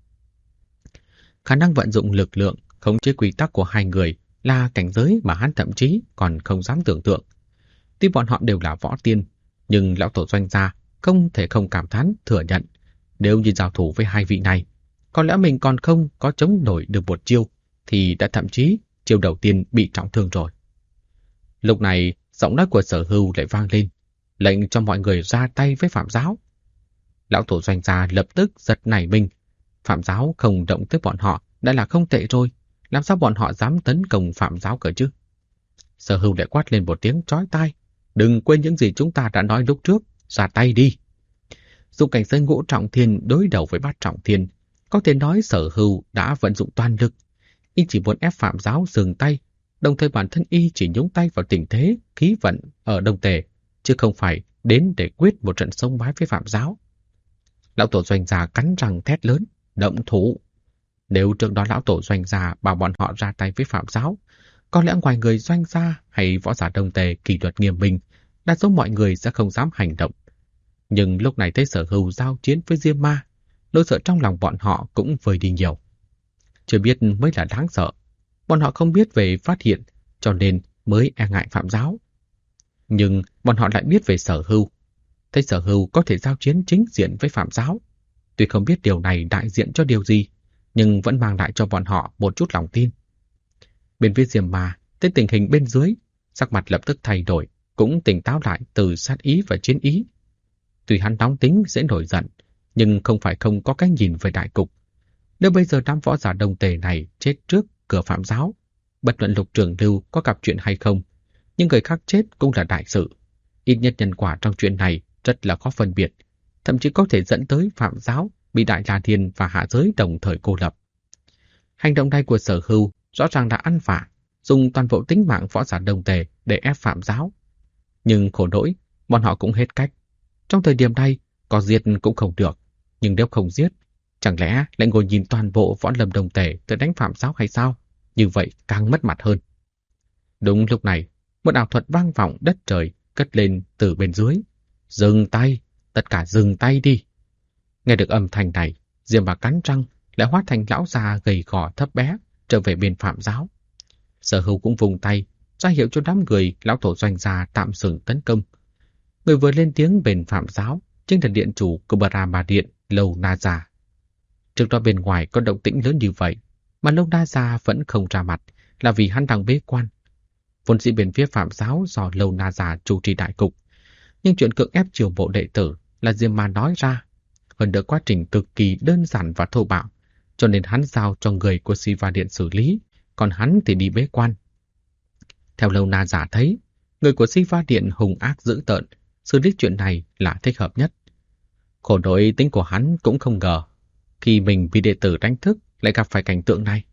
Khả năng vận dụng lực lượng, khống chế quy tắc của hai người là cảnh giới mà hắn thậm chí còn không dám tưởng tượng. Tuy bọn họ đều là võ tiên, nhưng lão tổ Doanh gia không thể không cảm thán thừa nhận, nếu như giao thủ với hai vị này, có lẽ mình còn không có chống nổi được một chiêu, thì đã thậm chí chiêu đầu tiên bị trọng thương rồi. Lúc này, giọng nói của Sở Hưu lại vang lên, lệnh cho mọi người ra tay với Phạm Giáo. Lão tổ Doanh gia lập tức giật nảy mình. Phạm Giáo không động tới bọn họ đã là không tệ rồi, làm sao bọn họ dám tấn công Phạm Giáo cơ chứ? Sở Hưu lại quát lên một tiếng chói tai, đừng quên những gì chúng ta đã nói lúc trước, ra tay đi. Dùng cảnh giới ngũ trọng thiên đối đầu với bát trọng thiên, có thể nói Sở Hưu đã vận dụng toàn lực. Y chỉ muốn ép Phạm Giáo dừng tay, đồng thời bản thân y chỉ nhúng tay vào tình thế khí vận ở Đông Tề, chứ không phải đến để quyết một trận sông bái với Phạm Giáo. Lão tổ Doanh gia cắn răng thét lớn, động thủ. Nếu trước đó lão tổ Doanh gia bảo bọn họ ra tay với Phạm Giáo, có lẽ ngoài người Doanh gia hay võ giả Đông Tề kỷ luật nghiêm minh, đa số mọi người sẽ không dám hành động. Nhưng lúc này thấy Sở Hưu giao chiến với Diêm Ma, nỗi sợ trong lòng bọn họ cũng vơi đi nhiều. Chưa biết mới là đáng sợ. Bọn họ không biết về phát hiện, cho nên mới e ngại Phạm Giáo. Nhưng bọn họ lại biết về Sở Hưu. Thấy Sở Hưu có thể giao chiến chính diện với Phạm Giáo. Tuy không biết điều này đại diện cho điều gì, nhưng vẫn mang lại cho bọn họ một chút lòng tin. Bên phía Diêm Ma, thấy tình hình bên dưới, sắc mặt lập tức thay đổi, cũng tỉnh táo lại từ sát ý và chiến ý. Tuy hắn nóng tính dễ nổi giận, nhưng không phải không có cái nhìn về đại cục. Nếu bây giờ đám võ giả Đông Tề này chết trước cửa Phạm Giáo, bất luận Lục Trường Lưu có gặp chuyện hay không, nhưng người khác chết cũng là đại sự. Ít nhất nhân quả trong chuyện này rất là khó phân biệt, thậm chí có thể dẫn tới Phạm Giáo bị Đại La Thiên và hạ giới đồng thời cô lập. Hành động này của Sở Hưu rõ ràng đã ăn vạ, dùng toàn bộ tính mạng võ giả Đông Tề để ép Phạm giáo. Nhưng khổ nỗi, bọn họ cũng hết cách. Trong thời điểm này, có giết cũng không được. Nhưng nếu không giết, chẳng lẽ lại ngồi nhìn toàn bộ võ lâm Đông Tề tới đánh Phạm giáo hay sao? Như vậy càng mất mặt hơn. Đúng lúc này, một ảo thuật vang vọng đất trời cất lên từ bên dưới. Dừng tay, tất cả dừng tay đi. Nghe được âm thanh này, Diêm Bá cắn răng lại hóa thành lão già gầy gò thấp bé trở về bên Phạm giáo. Sở Hưu cũng vùng tay ra hiệu cho đám người lão tổ Doanh gia tạm dừng tấn công. Người vừa lên tiếng bên Phạm giáo chính là điện chủ của Brahma Điện Lâu Na Già. Trước đó bên ngoài có động tĩnh lớn như vậy mà Lâu Na Già vẫn không ra mặt là vì hắn đang bế quan. Vốn dĩ bên phía Phạm giáo do Lâu Na Già chủ trì đại cục, nhưng chuyện cưỡng ép chiêu mộ đệ tử là Diêm Ma nói ra, hơn nữa quá trình cực kỳ đơn giản và thô bạo, cho nên hắn giao cho người của Siva Điện xử lý, còn hắn thì đi bế quan. Theo Lâu Na Già thấy, người của Siva Điện hung ác dữ tợn, xử lý chuyện này là thích hợp nhất. Khổ nỗi tính của hắn cũng không ngờ, khi mình bị đệ tử đánh thức lại gặp phải cảnh tượng này.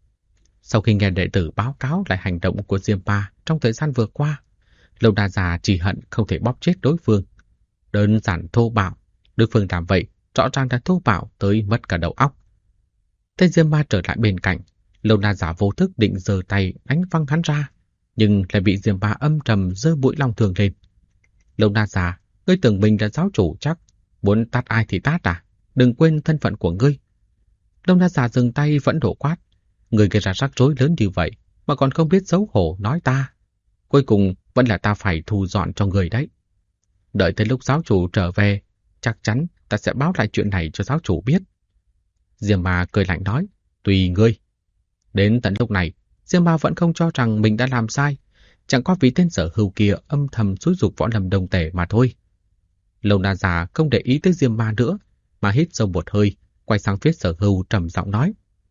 Sau khi nghe đệ tử báo cáo lại hành động của Diêm Ma trong thời gian vừa qua, Lâu Na Già chỉ hận không thể bóp chết đối phương. Đơn giản thô bạo, đối phương làm vậy rõ ràng đã thô bạo tới mất cả đầu óc. Thấy Diêm Ma trở lại bên cạnh, Lâu Na Già vô thức định giơ tay đánh văng hắn ra, nhưng lại bị Diêm Ma âm trầm giơ mũi long thường lên. Lâu Na Già, ngươi tưởng mình là giáo chủ chắc, muốn tát ai thì tát à? Đừng quên thân phận của ngươi. Lâu Na Già dừng tay vẫn đổ quát, ngươi gây ra rắc rối lớn như vậy mà còn không biết xấu hổ nói ta. Cuối cùng vẫn là ta phải thu dọn cho người đấy. Đợi tới lúc giáo chủ trở về, chắc chắn ta sẽ báo lại chuyện này cho giáo chủ biết. Diêm Ma cười lạnh nói, tùy ngươi. Đến tận lúc này, Diêm Ma vẫn không cho rằng mình đã làm sai, chẳng có vì tên Sở Hưu kia âm thầm xúi giục võ lâm Đông Tề mà thôi. Lâu Na Già không để ý tới Diêm Ma nữa, mà hít sâu một hơi, quay sang phía Sở Hưu trầm giọng nói,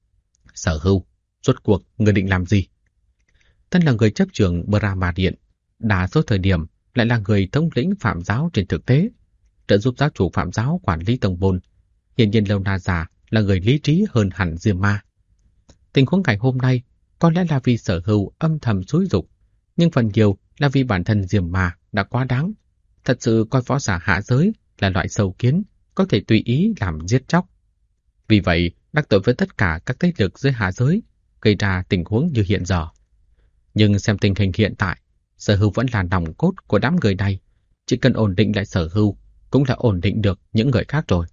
Sở Hưu, rốt cuộc ngươi định làm gì? Thân là người chấp trưởng Brahma Điện, đa số thời điểm lại là người thống lĩnh Phạm giáo trên thực tế, trợ giúp giáo chủ Phạm giáo quản lý tông môn. Hiển nhiên Lâu Na Già là người lý trí hơn hẳn Diêm Ma. Tình huống ngày hôm nay có lẽ là vì Sở Hưu âm thầm xúi giục, nhưng phần nhiều là vì bản thân Diêm Ma đã quá đáng, thật sự coi võ giả hạ giới là loại sâu kiến, có thể tùy ý làm giết chóc. Vì vậy, đắc tội với tất cả các thế lực dưới hạ giới, gây ra tình huống như hiện giờ. Nhưng xem tình hình hiện tại, Sở Hưu vẫn là nòng cốt của đám người này. Chỉ cần ổn định lại Sở Hưu, cũng là ổn định được những người khác rồi.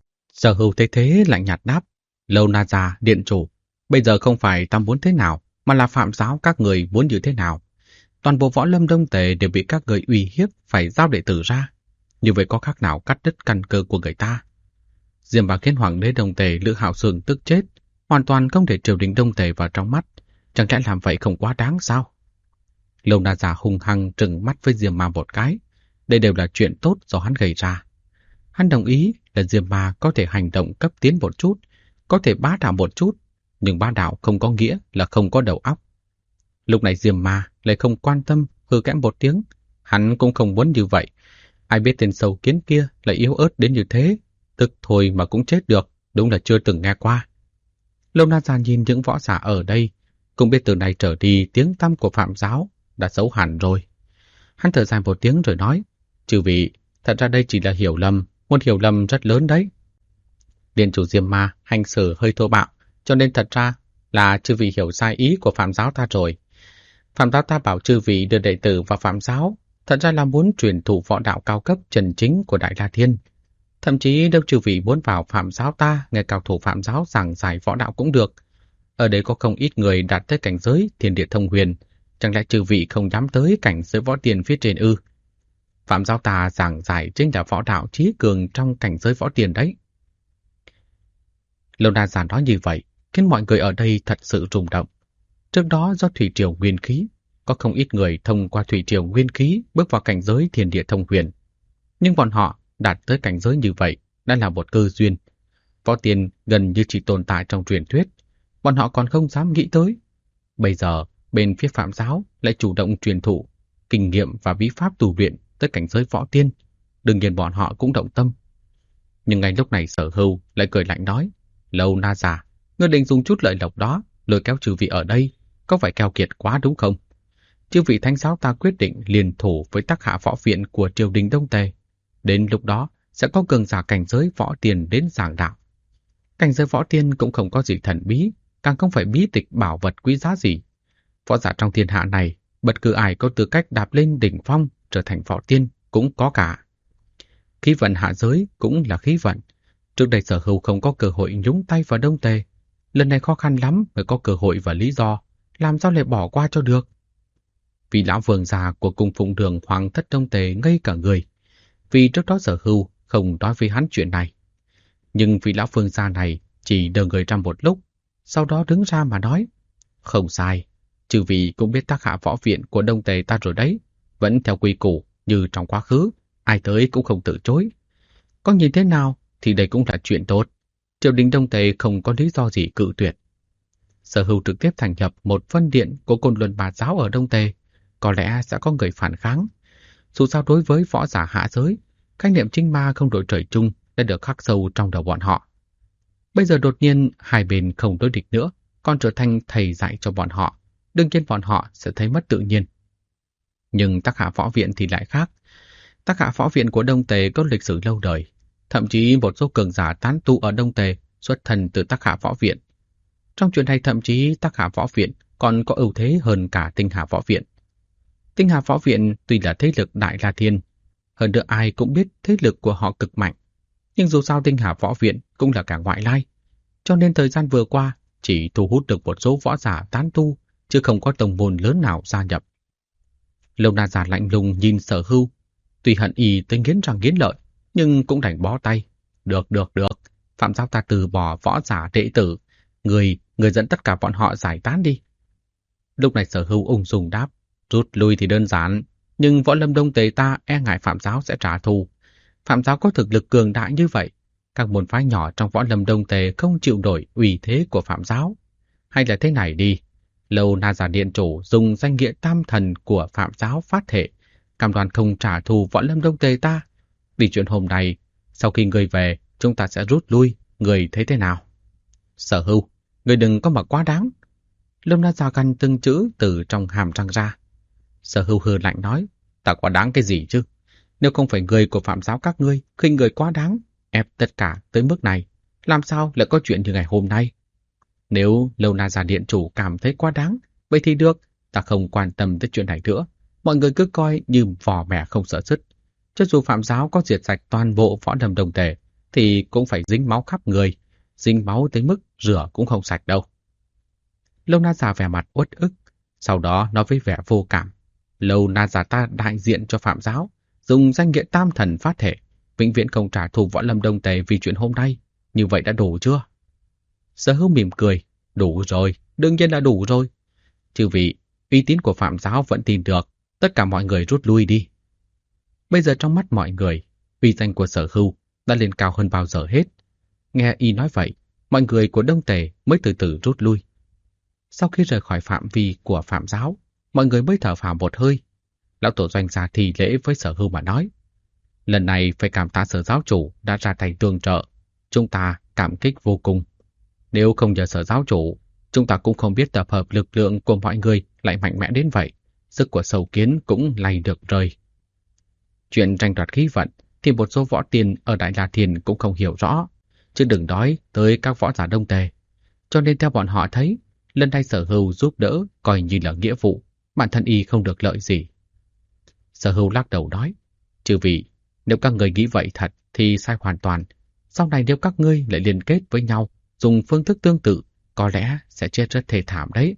Sở Hưu thấy thế lạnh nhạt đáp, Lâu Na Già, điện chủ, bây giờ không phải ta muốn thế nào, mà là Phạm giáo các người muốn như thế nào. Toàn bộ võ lâm Đông Tề đều bị các người uy hiếp phải giao đệ tử ra. Như vậy có khác nào cắt đứt căn cơ của người ta? Diêm Bá khiến hoàng đế Đông Tề Lữ Hạo Sương tức chết, hoàn toàn không để triều đình Đông Tề vào trong mắt. Chẳng lẽ làm vậy không quá đáng sao? Lâu Na Già hung hăng trừng mắt với Diêm Ma một cái. Đây đều là chuyện tốt do hắn gây ra. Hắn đồng ý là Diêm Ma có thể hành động cấp tiến một chút, có thể bá đạo một chút, nhưng bá đạo không có nghĩa là không có đầu óc. Lúc này Diêm Ma lại không quan tâm, hừ kẽm một tiếng. Hắn cũng không muốn như vậy. Ai biết tên sâu kiến kia lại yếu ớt đến như thế, tức thôi mà cũng chết được, đúng là chưa từng nghe qua. Lâu Na Già nhìn những võ giả ở đây, cũng biết từ nay trở đi tiếng tăm của Phạm giáo đã xấu hẳn rồi. Hắn thở dài một tiếng rồi nói, chư vị, thật ra đây chỉ là hiểu lầm, một hiểu lầm rất lớn đấy. Điện chủ Diêm Ma hành xử hơi thô bạo, cho nên thật ra là chư vị hiểu sai ý của Phạm giáo ta rồi. Phạm giáo ta bảo chư vị đưa đệ tử vào Phạm giáo, thật ra là muốn truyền thụ võ đạo cao cấp chân chính của Đại La Thiên. Thậm chí nếu chư vị muốn vào Phạm giáo ta, nghe cao thủ Phạm giáo giảng giải võ đạo cũng được. Ở đây có không ít người đạt tới cảnh giới thiên địa thông huyền, chẳng lẽ chư vị không dám tới cảnh giới võ tiền phía trên ư? Phạm giáo ta giảng giải chính là võ đạo trí cường trong cảnh giới võ tiền đấy. Lâu Na Già nói như vậy, khiến mọi người ở đây thật sự rung động. Trước đó do thủy triều nguyên khí, có không ít người thông qua thủy triều nguyên khí bước vào cảnh giới thiên địa thông huyền. Nhưng bọn họ đạt tới cảnh giới như vậy đã là một cơ duyên. Võ tiền gần như chỉ tồn tại trong truyền thuyết, bọn họ còn không dám nghĩ tới. Bây giờ, bên phía Phạm giáo lại chủ động truyền thụ kinh nghiệm và bí pháp tu luyện tới cảnh giới võ tiên. Đương nhiên bọn họ cũng động tâm. Nhưng ngay lúc này Sở Hưu lại cười lạnh nói, Lâu Na Già, ngươi định dùng chút lợi lộc đó lôi kéo chư vị ở đây, có phải keo kiệt quá đúng không? Chư vị thánh giáo ta quyết định liên thủ với Tắc Hạ Võ Viện của triều đình Đông Tề. Đến lúc đó sẽ có cường giả cảnh giới võ tiên đến giảng đạo. Cảnh giới võ tiên cũng không có gì thần bí, càng không phải bí tịch bảo vật quý giá gì. Võ giả trong thiên hạ này, bất cứ ai có tư cách đạp lên đỉnh phong trở thành võ tiên cũng có cả. Khí vận hạ giới cũng là khí vận. Trước đây Sở Hưu không có cơ hội nhúng tay vào Đông Tề. Lần này khó khăn lắm mới có cơ hội và lý do, làm sao lại bỏ qua cho được. Vì lão vương già của cung phụng đường Hoàng thất Đông Tề ngây cả người, vì trước đó Sở Hưu không nói với hắn chuyện này. Nhưng vị lão vương gia này chỉ đờ người ra một lúc, sau đó đứng ra mà nói, không sai, chư vị cũng biết Tắc Hạ Võ Viện của Đông Tề ta rồi đấy, vẫn theo quy củ như trong quá khứ, ai tới cũng không từ chối. Có nhìn thế nào thì đây cũng là chuyện tốt, triều đình Đông Tề không có lý do gì cự tuyệt. Sở Hưu trực tiếp thành lập một phân điện của Côn Luân Bà Giáo ở Đông Tề, có lẽ sẽ có người phản kháng. Dù sao đối với võ giả hạ giới, khái niệm chính ma không đổi trời chung đã được khắc sâu trong đầu bọn họ. Bây giờ đột nhiên hai bên không đối địch nữa, còn trở thành thầy dạy cho bọn họ, đương nhiên bọn họ sẽ thấy mất tự nhiên. Nhưng Tắc Hạ Võ Viện thì lại khác. Tắc Hạ Võ Viện của Đông Tề có lịch sử lâu đời, thậm chí một số cường giả tán tu ở Đông Tề xuất thân từ Tắc Hạ Võ Viện. Trong chuyện này thậm chí Tắc Hạ Võ Viện còn có ưu thế hơn cả Tinh Hà Võ Viện. Tinh Hà Võ Viện tuy là thế lực đại la thiên, hơn nữa ai cũng biết thế lực của họ cực mạnh, nhưng dù sao Tinh Hà Võ Viện cũng là cả ngoại lai, cho nên thời gian vừa qua chỉ thu hút được một số võ giả tán tu, chứ không có tông môn lớn nào gia nhập. Lâu Na giả lạnh lùng nhìn Sở Hưu, tuy hận y tới nghiến răng nghiến lợi, nhưng cũng đành bó tay. Được, Phạm giáo ta từ bỏ võ giả đệ tử, người dẫn tất cả bọn họ giải tán đi. Lúc này Sở Hưu ung dung đáp, rút lui thì đơn giản, nhưng võ lâm Đông Tề ta e ngại Phạm giáo sẽ trả thù. Phạm giáo có thực lực cường đại như vậy, các môn phái nhỏ trong võ lâm Đông Tề không chịu nổi uy thế của Phạm giáo. Hay là thế này đi, Lâu Na giả điện chủ dùng danh nghĩa tam thần của Phạm giáo phát thệ, cam đoan không trả thù võ lâm Đông Tề ta. Vì chuyện hôm nay, sau khi người về, chúng ta sẽ rút lui, người thấy thế nào? Sở Hưu, người đừng có mà quá đáng. Lâu Na giả gằn từng chữ từ trong hàm răng ra. Sở Hưu hừ lạnh nói, ta quá đáng cái gì chứ? Nếu không phải người của Phạm giáo các ngươi khinh người quá đáng, ép tất cả tới mức này, làm sao lại có chuyện như ngày hôm nay? Nếu Lâu Na giả điện chủ cảm thấy quá đáng, vậy thì được, ta không quan tâm tới chuyện này nữa. Mọi người cứ coi như vò mẻ không sợ sứt. Cho dù Phạm giáo có diệt sạch toàn bộ võ lâm Đông Tề, thì cũng phải dính máu khắp người, dính máu tới mức rửa cũng không sạch đâu. Lâu Na giả vẻ mặt uất ức, sau đó nói với vẻ vô cảm. Lâu Na giả ta đại diện cho Phạm giáo, dùng danh nghĩa tam thần phát thể, vĩnh viễn không trả thù võ lâm Đông Tề vì chuyện hôm nay. Như vậy đã đủ chưa? Sở Hưu mỉm cười, đủ rồi, đương nhiên là đủ rồi. Chư vị, uy tín của Phạm giáo vẫn tin được, tất cả mọi người rút lui đi. Bây giờ trong mắt mọi người, uy danh của Sở Hưu đã lên cao hơn bao giờ hết. Nghe y nói vậy, mọi người của Đông Tề mới từ từ rút lui. Sau khi rời khỏi phạm vi của Phạm giáo, mọi người mới thở phào một hơi. Lão tổ doanh gia thì lễ với Sở Hưu mà nói, lần này phải cảm tạ Sở giáo chủ đã ra tay tương trợ, chúng ta cảm kích vô cùng. Nếu không nhờ Sở giáo chủ, chúng ta cũng không biết tập hợp lực lượng của mọi người lại mạnh mẽ đến vậy, sức của sâu kiến cũng lay được rơi. Chuyện tranh đoạt khí vận thì một số võ tiên ở Đại La Thiên cũng không hiểu rõ, chứ đừng nói tới các võ giả Đông Tề. Cho nên theo bọn họ thấy, lần này Sở Hưu giúp đỡ coi như là nghĩa vụ, bản thân y không được lợi gì. Sở Hưu lắc đầu nói, chư vị, nếu các người nghĩ vậy thật thì sai hoàn toàn. Sau này nếu các ngươi lại liên kết với nhau, dùng phương thức tương tự, có lẽ sẽ chết rất thê thảm đấy.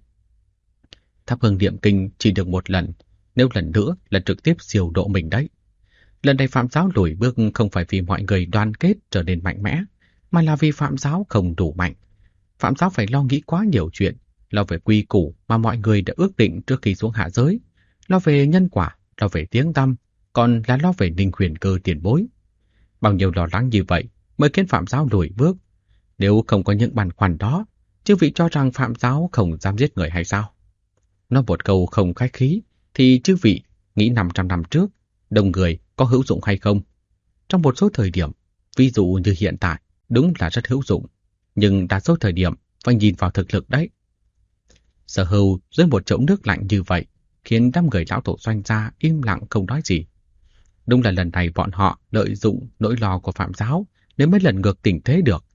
Thắp hương niệm kinh chỉ được một lần, nếu lần nữa là trực tiếp siêu độ mình đấy. Lần này Phạm giáo lùi bước không phải vì mọi người đoàn kết trở nên mạnh mẽ, mà là vì Phạm giáo không đủ mạnh. Phạm giáo phải lo nghĩ quá nhiều chuyện, lo về quy củ mà mọi người đã ước định trước khi xuống hạ giới, lo về nhân quả, lo về tiếng tăm, còn là lo về Ninh Huyền Cơ tiền bối. Bao nhiêu lo lắng như vậy mới khiến Phạm giáo lùi bước. Nếu không có những băn khoăn đó, chư vị cho rằng Phạm giáo không dám giết người hay sao? Nói một câu không khách khí, thì chư vị nghĩ 500 năm trước, đông người có hữu dụng hay không? Trong một số thời điểm, ví dụ như hiện tại, đúng là rất hữu dụng, nhưng đa số thời điểm phải nhìn vào thực lực đấy. Sở Hưu dưới một chậu nước lạnh như vậy khiến đám người lão tổ Doanh gia im lặng không nói gì. Đúng là lần này bọn họ lợi dụng nỗi lo của Phạm giáo để mới lần ngược tình thế được.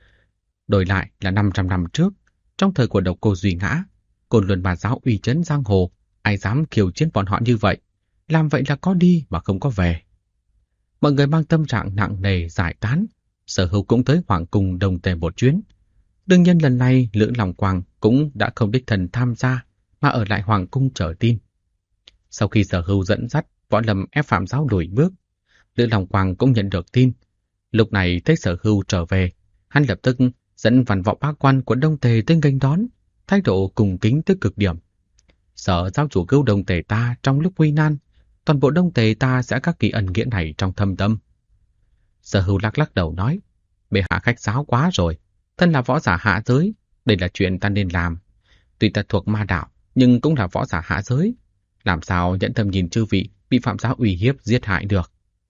Đổi lại là 500 năm trước, trong thời của Độc Cô Duy ngã, Côn Luân Bà giáo uy chấn giang hồ, ai dám khiêu chiến bọn họ như vậy, làm vậy là có đi mà không có về. Mọi người mang tâm trạng nặng nề giải tán, Sở Hưu cũng tới Hoàng cung Đông Tề một chuyến. Đương nhiên lần này Lữ Long Quang cũng đã không đích thân tham gia, mà ở lại Hoàng cung chờ tin. Sau khi Sở Hưu dẫn dắt võ lâm ép Phạm giáo lùi bước, Lữ Long Quang cũng nhận được tin. Lúc này thấy Sở Hưu trở về, hắn lập tức dẫn văn võ bá quan của Đông Tề tới nghênh đón, thái độ cung kính tới cực điểm. Sở giáo chủ cứu Đông Tề ta trong lúc nguy nan, toàn bộ Đông Tề ta sẽ các kỳ ân nghĩa này trong thâm tâm. Sở Hưu lắc lắc đầu nói, bệ hạ khách sáo quá rồi, thân là võ giả hạ giới, đây là chuyện ta nên làm. Tuy ta thuộc ma đạo, nhưng cũng là võ giả hạ giới, làm sao nhận tâm nhìn chư vị bị Phạm giáo uy hiếp giết hại được.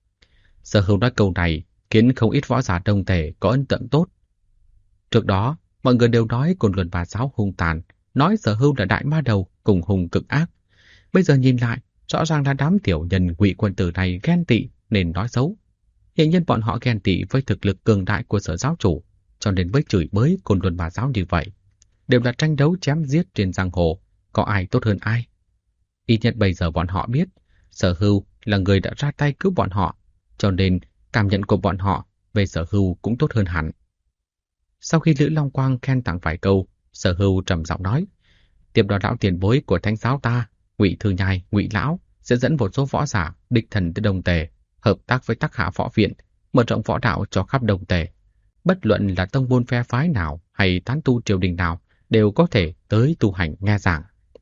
Sở Hưu nói câu này khiến không ít võ giả Đông Tề có ấn tượng tốt. Trước đó, mọi người đều nói Côn Luân Bà giáo hung tàn, nói Sở Hưu là đại ma đầu cùng hùng cực ác. Bây giờ nhìn lại, rõ ràng là đám tiểu nhân Ngụy quân tử này ghen tị nên nói xấu. Hiện nhiên bọn họ ghen tị với thực lực cường đại của Sở giáo chủ, cho nên mới chửi bới Côn Luân Bà giáo như vậy. Đều là tranh đấu chém giết trên giang hồ, có ai tốt hơn ai. Ít nhất bây giờ bọn họ biết, Sở Hưu là người đã ra tay cứu bọn họ, cho nên cảm nhận của bọn họ về Sở Hưu cũng tốt hơn hẳn. Sau khi Lữ Long Quang khen tặng vài câu, Sở Hưu trầm giọng nói, tiếp đó lão tiền bối của thánh giáo ta, Ngụy Thư Nhai, Ngụy lão sẽ dẫn một số võ giả đích thần tới Đông Tề, hợp tác với Tắc Hạ võ viện, mở rộng võ đạo cho khắp Đông Tề. Bất luận là tông môn phe phái nào hay tán tu triều đình nào đều có thể tới tu hành nghe giảng.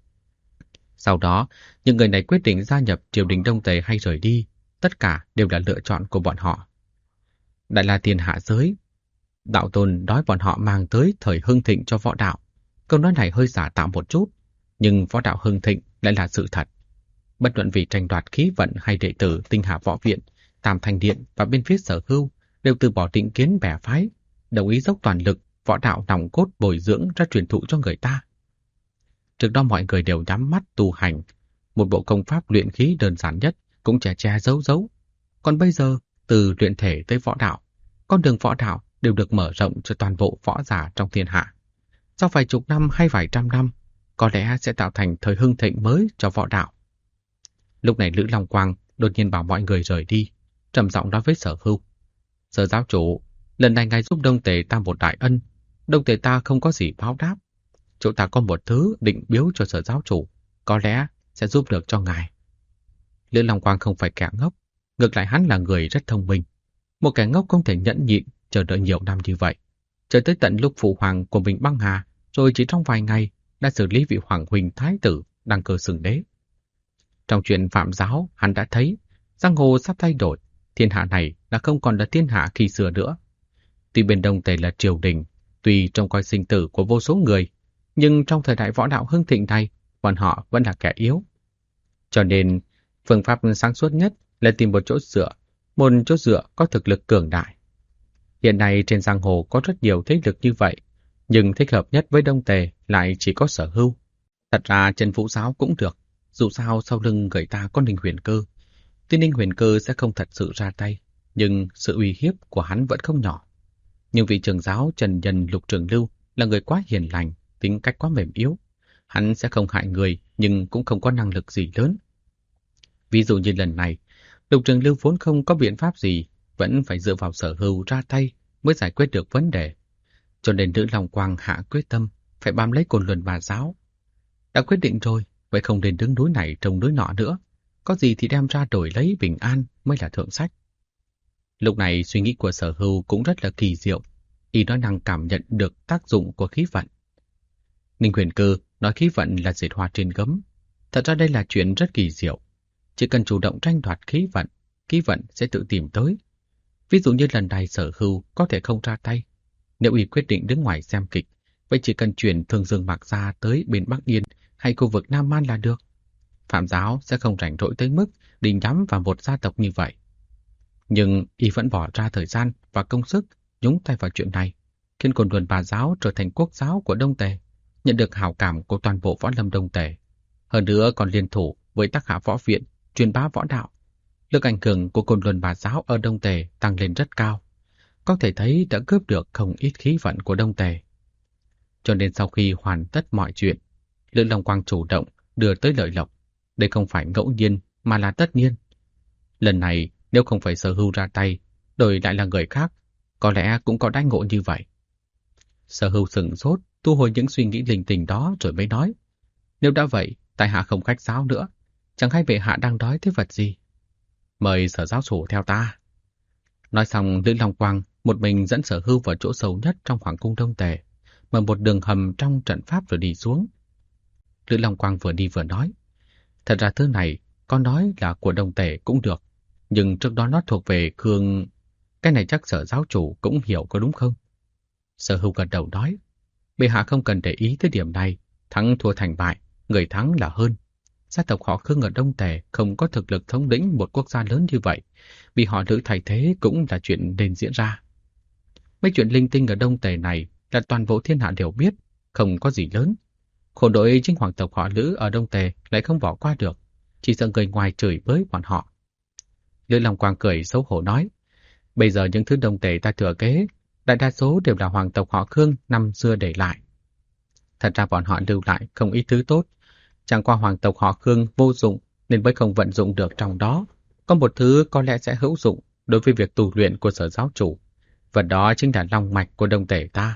Sau đó, những người này quyết định gia nhập triều đình Đông Tề hay rời đi, tất cả đều là lựa chọn của bọn họ. Đại La Tiên hạ giới, đạo tôn nói bọn họ mang tới thời hưng thịnh cho võ đạo. Câu nói này hơi giả tạo một chút, nhưng võ đạo hưng thịnh lại là sự thật. Bất luận vì tranh đoạt khí vận hay đệ tử Tinh Hà võ viện, Tam Thanh điện và bên phía Sở Hưu đều từ bỏ định kiến bè phái, đồng ý dốc toàn lực võ đạo nòng cốt bồi dưỡng ra truyền thụ cho người ta. Trước đó mọi người đều nhắm mắt tu hành, một bộ công pháp luyện khí đơn giản nhất cũng che che giấu giấu. Còn bây giờ, từ luyện thể tới võ đạo, con đường võ đạo đều được mở rộng cho toàn bộ võ giả trong thiên hạ. Sau vài chục năm hay vài trăm năm, có lẽ sẽ tạo thành thời hưng thịnh mới cho võ đạo. Lúc này Lữ Long Quang đột nhiên bảo mọi người rời đi, trầm giọng nói với Sở Hưu, Sở giáo chủ, lần này ngài giúp Đông Tề ta một đại ân, Đông Tề ta không có gì báo đáp. Chỗ ta có một thứ định biếu cho Sở giáo chủ, có lẽ sẽ giúp được cho ngài. Lữ Long Quang không phải kẻ ngốc, ngược lại hắn là người rất thông minh. Một kẻ ngốc không thể nhẫn nhịn chờ đợi nhiều năm như vậy, chờ tới tận lúc phụ hoàng của mình băng hà, rồi chỉ trong vài ngày đã xử lý vị hoàng huynh thái tử đăng cơ xưng đế. Trong chuyện Phạm giáo, hắn đã thấy giang hồ sắp thay đổi, thiên hạ này đã không còn là thiên hạ khi xưa nữa. Tuy bên Đông Tề là triều đình, tuy trông coi sinh tử của vô số người, nhưng trong thời đại võ đạo hưng thịnh này, bọn họ vẫn là kẻ yếu. Cho nên, phương pháp sáng suốt nhất là tìm một chỗ dựa có thực lực cường đại. Hiện nay trên giang hồ có rất nhiều thế lực như vậy, nhưng thích hợp nhất với Đông Tề lại chỉ có Sở Hưu. Thật ra Trần Vũ giáo cũng được, dù sao sau lưng người ta có Ninh Huyền Cơ. Tuy Ninh Huyền Cơ sẽ không thật sự ra tay, nhưng sự uy hiếp của hắn vẫn không nhỏ. Nhưng vị trưởng giáo Trần Nhân Lục Trường Lưu là người quá hiền lành, tính cách quá mềm yếu. Hắn sẽ không hại người, nhưng cũng không có năng lực gì lớn. Ví dụ như lần này, Lục Trường Lưu vốn không có biện pháp gì, vẫn phải dựa vào Sở Hưu ra tay mới giải quyết được vấn đề. Cho nên Lữ Long Quang hạ quyết tâm phải bám lấy Côn Luân Bà giáo. Đã quyết định rồi, vậy không nên đứng núi này trông núi nọ nữa. Có gì thì đem ra đổi lấy bình an mới là thượng sách. Lúc này suy nghĩ của Sở Hưu cũng rất là kỳ diệu. Y nói năng cảm nhận được tác dụng của khí vận. Ninh Huyền Cơ nói khí vận là dệt hoa trên gấm. Thật ra đây là chuyện rất kỳ diệu. Chỉ cần chủ động tranh đoạt khí vận sẽ tự tìm tới. Ví dụ như lần này Sở Hưu có thể không ra tay. Nếu Y quyết định đứng ngoài xem kịch, vậy chỉ cần chuyển Thương Dương Mạc Gia tới bên Bắc Yên hay khu vực Nam Man là được. Phạm giáo sẽ không rảnh rỗi tới mức định nhắm vào một gia tộc như vậy. Nhưng Y vẫn bỏ ra thời gian và công sức nhúng tay vào chuyện này, khiến Côn Luân Bà giáo trở thành quốc giáo của Đông Tề. nhận được hảo cảm của toàn bộ võ lâm Đông Tề. Hơn nữa còn liên thủ với Tắc Hạ Võ Viện, truyền bá võ đạo. Lực ảnh hưởng của Côn Luân Bà Giáo ở Đông Tề tăng lên rất cao. Có thể thấy đã cướp được không ít khí vận của Đông Tề. Cho nên sau khi hoàn tất mọi chuyện, Lữ Long Quang chủ động đưa tới lợi lộc. Đây không phải ngẫu nhiên mà là tất nhiên. Lần này nếu không phải Sở Hưu ra tay, đổi lại là người khác, có lẽ cũng có đãi ngộ như vậy. Sở Hưu sững sốt, thu hồi những suy nghĩ linh tinh đó rồi mới nói. Nếu đã vậy, tại hạ không khách sáo nữa. Chẳng hay bệ hạ đang đói thế vật gì. Mời Sở giáo chủ theo ta. Nói xong, Lữ Long Quang một mình dẫn Sở Hưu vào chỗ sâu nhất trong hoàng cung Đông Tề, mở một đường hầm trong trận pháp rồi đi xuống. Lữ Long Quang vừa đi vừa nói. Thật ra thứ này, con nói là của Đông Tề cũng được, nhưng trước đó nó thuộc về Khương. Cái này chắc Sở giáo chủ cũng hiểu có đúng không? Sở Hưu gật đầu nói. Bệ hạ không cần để ý tới điểm này, thắng thua thành bại, người thắng là hơn. Gia tộc họ Khương ở Đông Tề không có thực lực thống lĩnh một quốc gia lớn như vậy, vì họ Lữ thay thế cũng là chuyện nên diễn ra. Mấy chuyện linh tinh ở Đông Tề này là toàn bộ thiên hạ đều biết, không có gì lớn. Khổ đội chính hoàng tộc họ Lữ ở Đông Tề lại không bỏ qua được, chỉ sợ người ngoài chửi bới bọn họ. Lữ Long Quang cười xấu hổ nói, bây giờ những thứ Đông Tề ta thừa kế, đại đa số đều là hoàng tộc họ Khương năm xưa để lại. Thật ra bọn họ lưu lại không ít thứ tốt, chẳng qua hoàng tộc họ Khương vô dụng nên mới không vận dụng được trong đó. Có một thứ có lẽ sẽ hữu dụng đối với việc tu luyện của Sở giáo chủ, vật đó chính là long mạch của Đông Tề ta.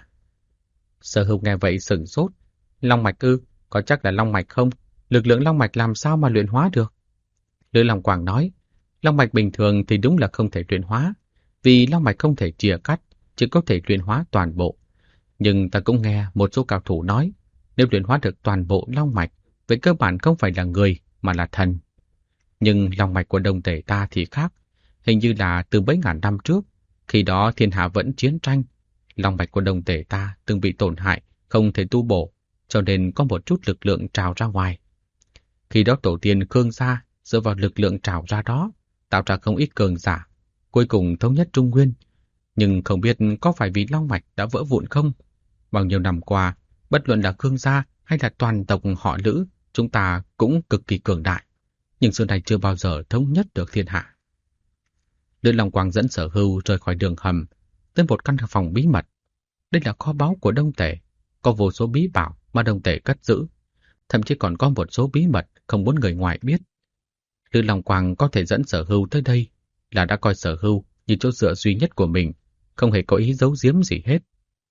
Sở Hưu nghe vậy sửng sốt. Long mạch ư? Có chắc là long mạch không? Lực lượng long mạch làm sao mà luyện hóa được? Lữ Long Quang nói, long mạch bình thường thì đúng là không thể luyện hóa, vì long mạch không thể chia cắt, chỉ có thể luyện hóa toàn bộ. Nhưng ta cũng nghe một số cao thủ nói, nếu luyện hóa được toàn bộ long mạch, về cơ bản không phải là người mà là thần. Nhưng long mạch của Đông Tề ta thì khác, hình như là từ mấy ngàn năm trước, khi đó thiên hạ vẫn chiến tranh, long mạch của Đông Tề ta từng bị tổn hại, không thể tu bổ, cho nên có một chút lực lượng trào ra ngoài. Khi đó tổ tiên Khương gia dựa vào lực lượng trào ra đó, tạo ra không ít cường giả, cuối cùng thống nhất Trung Nguyên. Nhưng không biết có phải vì long mạch đã vỡ vụn không? Bao nhiêu năm qua, bất luận là Khương gia hay là toàn tộc họ Lữ, chúng ta cũng cực kỳ cường đại, nhưng xưa nay chưa bao giờ thống nhất được thiên hạ. Lữ Long Quang dẫn Sở Hưu rời khỏi đường hầm, tới một căn phòng bí mật. Đây là kho báu của Đông Tề, có vô số bí bảo mà Đông Tề cất giữ, thậm chí còn có một số bí mật không muốn người ngoài biết. Lữ Long Quang có thể dẫn Sở Hưu tới đây là đã coi Sở Hưu như chỗ dựa duy nhất của mình, không hề có ý giấu giếm gì hết.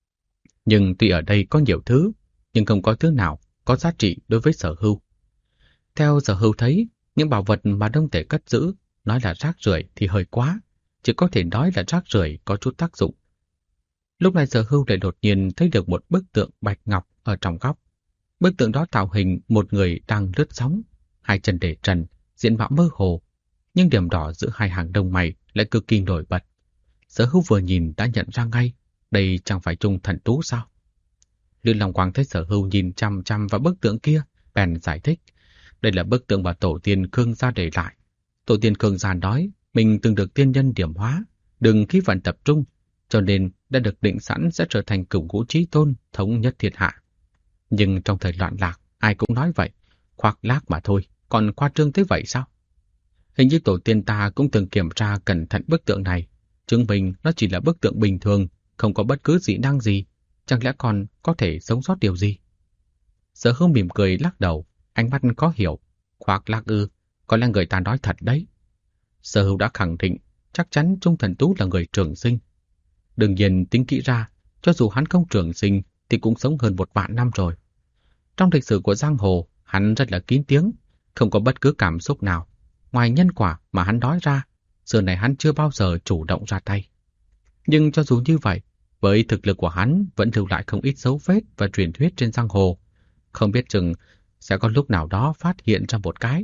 Nhưng tuy ở đây có nhiều thứ, nhưng không có thứ nào có giá trị đối với Sở Hưu. Theo Sở Hưu thấy, những bảo vật mà Đông Tề cất giữ, nói là rác rưởi thì hơi quá, chỉ có thể nói là rác rưởi có chút tác dụng. Lúc này Sở Hưu lại đột nhiên thấy được một bức tượng bạch ngọc ở trong góc. Bức tượng đó tạo hình một người đang lướt sóng, hai chân để trần, diện mạo mơ hồ, nhưng điểm đỏ giữa hai hàng lông mày lại cực kỳ nổi bật. Sở Hưu vừa nhìn đã nhận ra ngay, đây chẳng phải Trung Thần Tú sao? Lữ Long Quang thấy Sở Hưu nhìn chăm chăm vào bức tượng kia, bèn giải thích. Đây là bức tượng mà tổ tiên Khương gia để lại. Tổ tiên Khương gia nói mình từng được tiên nhân điểm hóa, đừng khí vận tập trung, cho nên đã được định sẵn sẽ trở thành cửu ngũ chí tôn, thống nhất thiên hạ. Nhưng trong thời loạn lạc, ai cũng nói vậy, khoác lác mà thôi, còn khoa trương tới vậy sao? Hình như tổ tiên ta cũng từng kiểm tra cẩn thận bức tượng này, chứng minh nó chỉ là bức tượng bình thường, không có bất cứ dị năng gì, chẳng lẽ còn có thể sống sót điều gì? Sở Hưu mỉm cười lắc đầu, ánh mắt khó hiểu, khoác lác ư, có lẽ người ta nói thật đấy. Sở Hưu đã khẳng định, chắc chắn Trung Thần Tú là người trường sinh. Đương nhiên tính kỹ ra, cho dù hắn không trường sinh thì cũng sống hơn 1.000 năm rồi. Trong lịch sử của giang hồ, hắn rất là kín tiếng, không có bất cứ cảm xúc nào. Ngoài nhân quả mà hắn nói ra, xưa này hắn chưa bao giờ chủ động ra tay. Nhưng cho dù như vậy, với thực lực của hắn vẫn lưu lại không ít dấu vết và truyền thuyết trên giang hồ. Không biết chừng sẽ có lúc nào đó phát hiện ra một cái.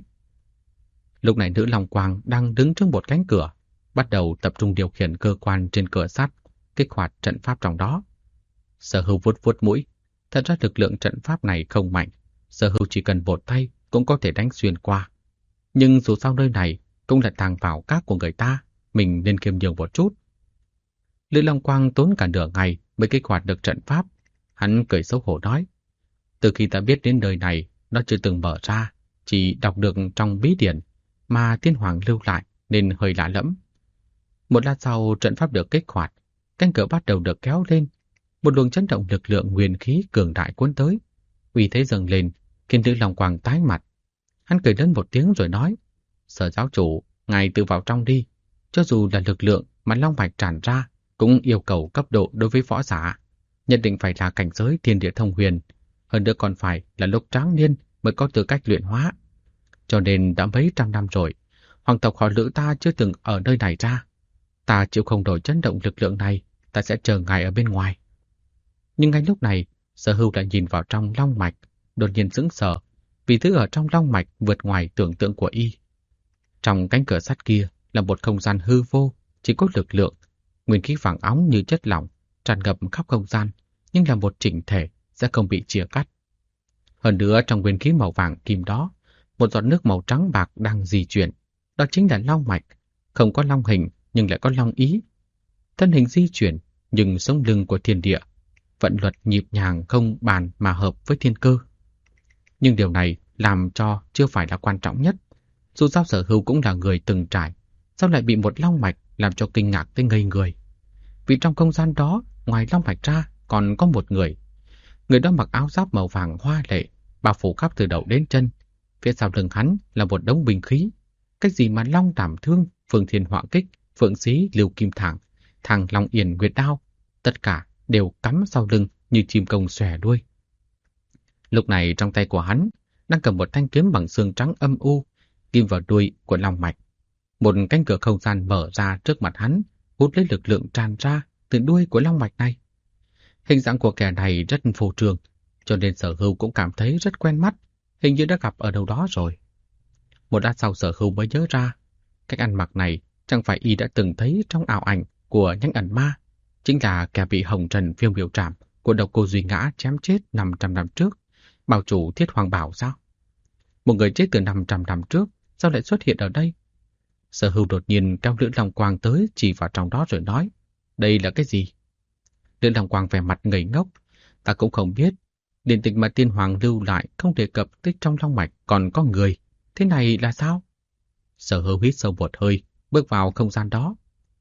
Lúc này Lữ Long Quang đang đứng trước một cánh cửa, bắt đầu tập trung điều khiển cơ quan trên cửa sắt, kích hoạt trận pháp trong đó. Sở Hưu vuốt vuốt mũi, thật ra lực lượng trận pháp này không mạnh, Sở Hưu chỉ cần vột tay cũng có thể đánh xuyên qua. Nhưng dù sao nơi này cũng là tàng vào cát của người ta, mình nên kiềm nhường một chút. Lữ Long Quang tốn cả nửa ngày mới kích hoạt được trận pháp, hắn cười xấu hổ nói: Từ khi ta biết đến đời này, nó chưa từng mở ra, chỉ đọc được trong bí điển mà tiên hoàng lưu lại nên hơi lạ lẫm. Một lát sau trận pháp được kích hoạt, cánh cửa bắt đầu được kéo lên, một luồng chấn động lực lượng nguyên khí cường đại cuốn tới, uy thế dâng lên, khiến Lữ Long Quang tái mặt. Hắn cười lớn một tiếng rồi nói: Sở giáo chủ, ngài tự vào trong đi, cho dù là lực lượng mà long mạch tràn ra cũng yêu cầu cấp độ đối với võ giả, nhất định phải là cảnh giới thiên địa thông huyền, hơn nữa còn phải là lúc tráng niên mới có tư cách luyện hóa. Cho nên đã mấy trăm năm rồi, hoàng tộc họ Lữ ta chưa từng ở nơi này ra. Ta chịu không nổi chấn động lực lượng này, ta sẽ chờ ngài ở bên ngoài. Nhưng ngay lúc này, Sở Hưu lại nhìn vào trong long mạch, đột nhiên sững sờ, vì thứ ở trong long mạch vượt ngoài tưởng tượng của y. Trong cánh cửa sắt kia là một không gian hư vô, chỉ có lực lượng, nguyên khí phẳng óng như chất lỏng, tràn ngập khắp không gian, nhưng là một chỉnh thể, sẽ không bị chia cắt. Hơn nữa trong nguyên khí màu vàng kim đó, một giọt nước màu trắng bạc đang di chuyển, đó chính là long mạch, không có long hình nhưng lại có long ý. Thân hình di chuyển nhưng sống lưng của thiên địa, vận luật nhịp nhàng không bàn mà hợp với thiên cơ. Nhưng điều này làm cho chưa phải là quan trọng nhất. Dù sao Sở Hưu cũng là người từng trải, sao lại bị một long mạch làm cho kinh ngạc tới ngây người. Vì trong không gian đó, ngoài long mạch ra còn có một người. Người đó mặc áo giáp màu vàng hoa lệ, bao phủ khắp từ đầu đến chân. Phía sau lưng hắn là một đống binh khí. Cái gì mà long đảm thương, phương thiên họa kích, phượng xí, lưu kim thẳng, thằng long yển nguyệt đao, tất cả đều cắm sau lưng như chim công xòe đuôi. Lúc này trong tay của hắn đang cầm một thanh kiếm bằng xương trắng âm u, ghim vào đuôi của long mạch. Một cánh cửa không gian mở ra trước mặt hắn, hút lấy lực lượng tràn ra từ đuôi của long mạch này. Hình dạng của kẻ này rất phô trương, cho nên Sở Hưu cũng cảm thấy rất quen mắt, hình như đã gặp ở đâu đó rồi. Một lát sau Sở Hưu mới nhớ ra, cách ăn mặc này chẳng phải y đã từng thấy trong ảo ảnh của Nhãn Ẩn Ma, chính là kẻ bị Hồng Trần Phiêu Miểu Trảm của Độc Cô Duy Ngã chém chết 500 năm trước, bảo chủ Thiết Hoàng Bảo sao? Một người chết từ 500 năm trước, sao lại xuất hiện ở đây? Sở Hưu đột nhiên kéo Lữ Long Quang tới chỉ vào trong đó rồi nói, đây là cái gì? Lữ Long Quang vẻ mặt ngây ngốc, ta cũng không biết. Điển tịch mà tiên hoàng lưu lại không đề cập tới trong long mạch còn có người, thế này là sao? Sở Hưu hít sâu một hơi, bước vào không gian đó.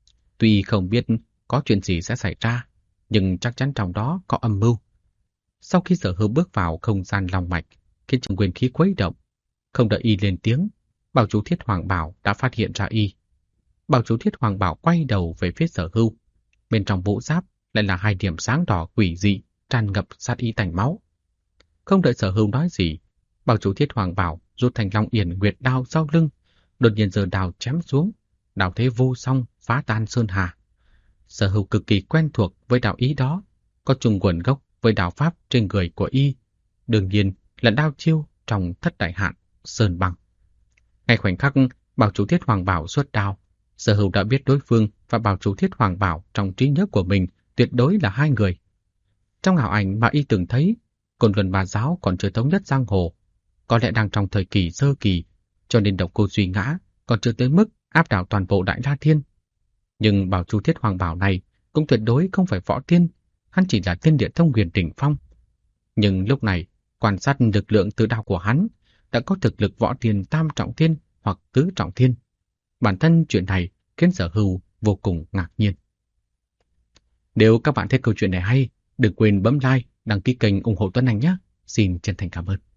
Tuy không biết có chuyện gì sẽ xảy ra, nhưng chắc chắn trong đó có âm mưu. Sau khi Sở Hưu bước vào không gian long mạch, khiến cho nguyên khí khuấy động, không đợi y lên tiếng, bảo chủ Thiết Hoàng Bảo đã phát hiện ra y. Bảo chủ Thiết Hoàng Bảo quay đầu về phía Sở Hưu, bên trong bộ giáp lại là hai điểm sáng đỏ quỷ dị tràn ngập sát ý tanh máu. Không đợi Sở Hưu nói gì, bảo chủ Thiết Hoàng Bảo rút thành long yển nguyệt đao sau lưng, đột nhiên giơ đao chém xuống, đao thế vô song phá tan sơn hà. Sở Hưu cực kỳ quen thuộc với đạo ý đó, có chung nguồn gốc với đạo pháp trên người của y, đương nhiên là đao chiêu trong Thất Đại Hạn sơn băng. Ngay khoảnh khắc bảo chủ Thiết Hoàng Bảo xuất đao, Sở Hưu đã biết đối phương và bảo chủ Thiết Hoàng Bảo trong trí nhớ của mình tuyệt đối là hai người. Trong ảo ảnh mà y từng thấy, Côn Luân Ma giáo còn chưa thống nhất giang hồ, có lẽ đang trong thời kỳ sơ kỳ, cho nên Độc Cô Duy Ngã còn chưa tới mức áp đảo toàn bộ Đại La Thiên. Nhưng bảo chủ Thiết Hoàng Bảo này cũng tuyệt đối không phải võ tiên, hắn chỉ là thiên địa thông huyền đỉnh phong. Nhưng lúc này, quan sát lực lượng từ đao của hắn đã có thực lực võ tiên tam trọng thiên hoặc tứ trọng thiên. Bản thân chuyện này khiến Sở Hưu vô cùng ngạc nhiên. Nếu các bạn thấy câu chuyện này hay, đừng quên bấm like, đăng ký kênh ủng hộ Tuấn Anh nhé. Xin chân thành cảm ơn.